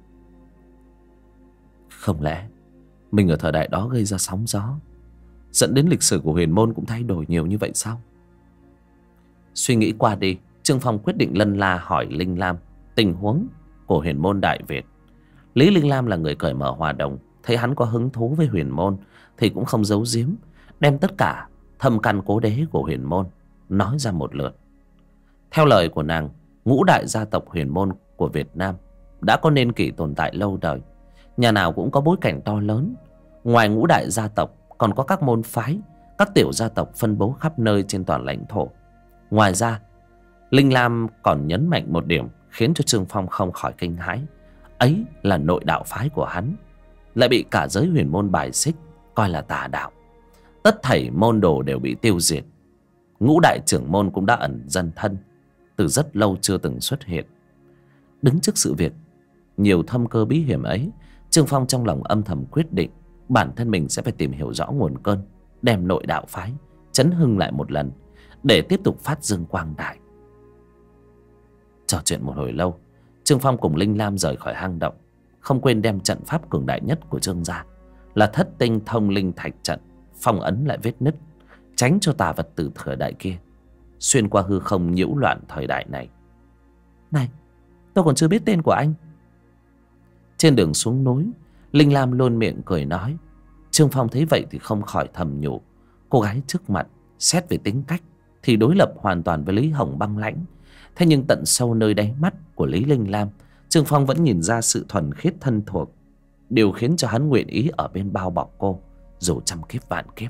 Không lẽ mình ở thời đại đó gây ra sóng gió, dẫn đến lịch sử của huyền môn cũng thay đổi nhiều như vậy sao? Suy nghĩ qua đi, Trương Phong quyết định lân la hỏi Linh Lam tình huống của huyền môn Đại Việt. Lý Linh Lam là người cởi mở hòa đồng, thấy hắn có hứng thú với huyền môn thì cũng không giấu giếm, đem tất cả thâm căn cố đế của huyền môn nói ra một lượt. Theo lời của nàng, ngũ đại gia tộc huyền môn của Việt Nam đã có niên kỷ tồn tại lâu đời, nhà nào cũng có bối cảnh to lớn. Ngoài ngũ đại gia tộc còn có các môn phái, các tiểu gia tộc phân bố khắp nơi trên toàn lãnh thổ. Ngoài ra, Linh Lam còn nhấn mạnh một điểm khiến cho Trương Phong không khỏi kinh hãi. Ấy là nội đạo phái của hắn lại bị cả giới huyền môn bài xích, coi là tà đạo. Tất thảy môn đồ đều bị tiêu diệt. Ngũ đại trưởng môn cũng đã ẩn dần thân, từ rất lâu chưa từng xuất hiện. Đứng trước sự việc nhiều thâm cơ bí hiểm ấy, Trương Phong trong lòng âm thầm quyết định bản thân mình sẽ phải tìm hiểu rõ nguồn cơn, đem nội đạo phái chấn hưng lại một lần, để tiếp tục phát dương quang đại. Trò chuyện một hồi lâu, Trương Phong cùng Linh Lam rời khỏi hang động, không quên đem trận pháp cường đại nhất của Trương gia là Thất Tinh Thông Linh Thạch trận phong ấn lại vết nứt, tránh cho tà vật từ thời đại kia xuyên qua hư không nhiễu loạn thời đại này. Này, tôi còn chưa biết tên của anh. Trên đường xuống núi, Linh Lam luôn miệng cười nói. Trương Phong thấy vậy thì không khỏi thầm nhủ, cô gái trước mặt xét về tính cách thì đối lập hoàn toàn với Lý Hồng băng lãnh. Thế nhưng tận sâu nơi đáy mắt của Lý Linh Lam, Trương Phong vẫn nhìn ra sự thuần khiết thân thuộc, điều khiến cho hắn nguyện ý ở bên bao bọc cô dù trăm kiếp vạn kiếp.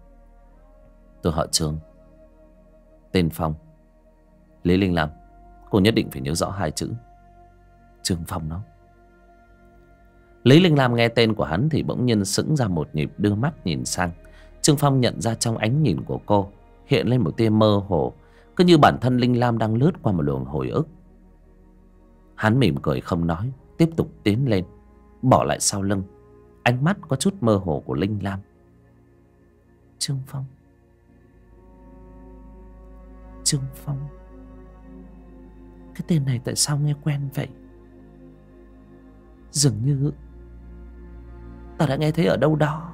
Tôi họ Trương, tên Phong. Lý Linh Lam, cô nhất định phải nhớ rõ hai chữ Trương Phong đó. Lý Linh Lam nghe tên của hắn thì bỗng nhiên sững ra một nhịp, đưa mắt nhìn sang. Trương Phong nhận ra trong ánh nhìn của cô hiện lên một tia mơ hồ, cứ như bản thân Linh Lam đang lướt qua một luồng hồi ức. Hắn mỉm cười không nói, tiếp tục tiến lên, bỏ lại sau lưng ánh mắt có chút mơ hồ của Linh Lam. Trương Phong, Trương Phong, cái tên này tại sao nghe quen vậy? Dường như ta đã nghe thấy ở đâu đó.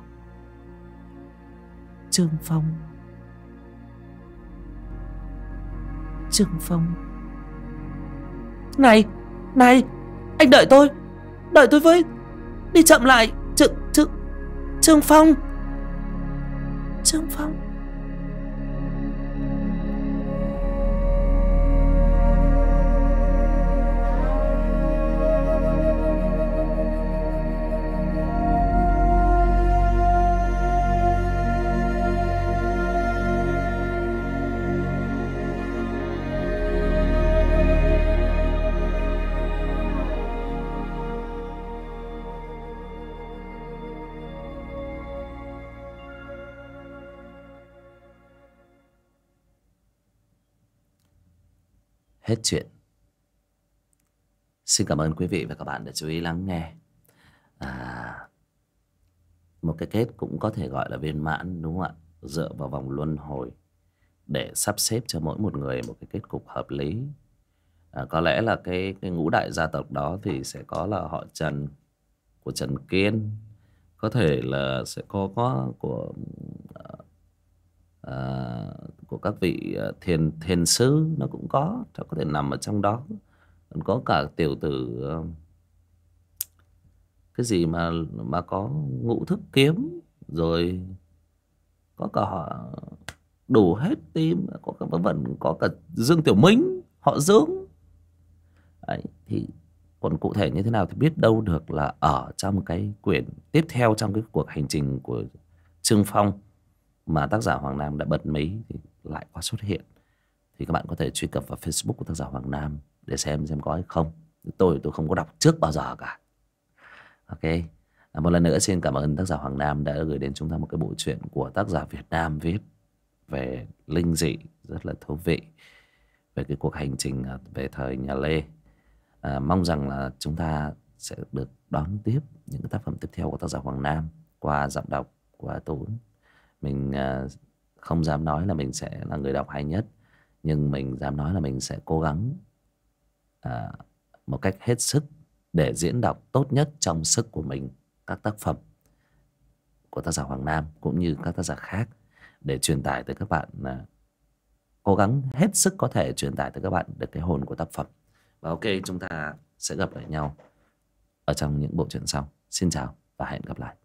Trương Phong, Trương Phong. Này, này, anh đợi tôi với. Đi chậm lại. Trương Phong, Trương Phong. Hết chuyện. Xin cảm ơn quý vị và các bạn đã chú ý lắng nghe. Một cái kết cũng có thể gọi là viên mãn, đúng không ạ? Dựa vào vòng luân hồi để sắp xếp cho mỗi một người một cái kết cục hợp lý. Có lẽ là cái ngũ đại gia tộc đó thì sẽ có là họ Trần của Trần Kiên, có thể là sẽ có của các vị thiền sư, nó cũng có thể nằm ở trong đó. Còn có cả tiểu tử cái gì mà có ngũ thức kiếm, rồi có cả họ đủ hết team, có cả Dương Tiểu Minh, họ Dương. Đấy, thì còn cụ thể như thế nào thì biết đâu được là ở trong cái quyển tiếp theo, trong cái cuộc hành trình của Trương Phong mà tác giả Hoàng Nam đã bật mí thì lại có xuất hiện. Thì các bạn có thể truy cập vào Facebook của tác giả Hoàng Nam để xem có hay không. Tôi không có đọc trước bao giờ cả. Ok. Một lần nữa xin cảm ơn tác giả Hoàng Nam đã gửi đến chúng ta một cái bộ truyện của tác giả Việt Nam viết về linh dị rất là thú vị, về cái cuộc hành trình về thời nhà Lê. Mong rằng là chúng ta sẽ được đón tiếp những cái tác phẩm tiếp theo của tác giả Hoàng Nam qua giọng đọc của Tú. Mình không dám nói là mình sẽ là người đọc hay nhất, nhưng mình dám nói là mình sẽ cố gắng một cách hết sức để diễn đọc tốt nhất trong sức của mình các tác phẩm của tác giả Hoàng Nam cũng như các tác giả khác, để truyền tải tới các bạn, cố gắng hết sức có thể truyền tải tới các bạn được cái hồn của tác phẩm. Và ok, chúng ta sẽ gặp lại nhau ở trong những bộ truyện sau. Xin chào và hẹn gặp lại.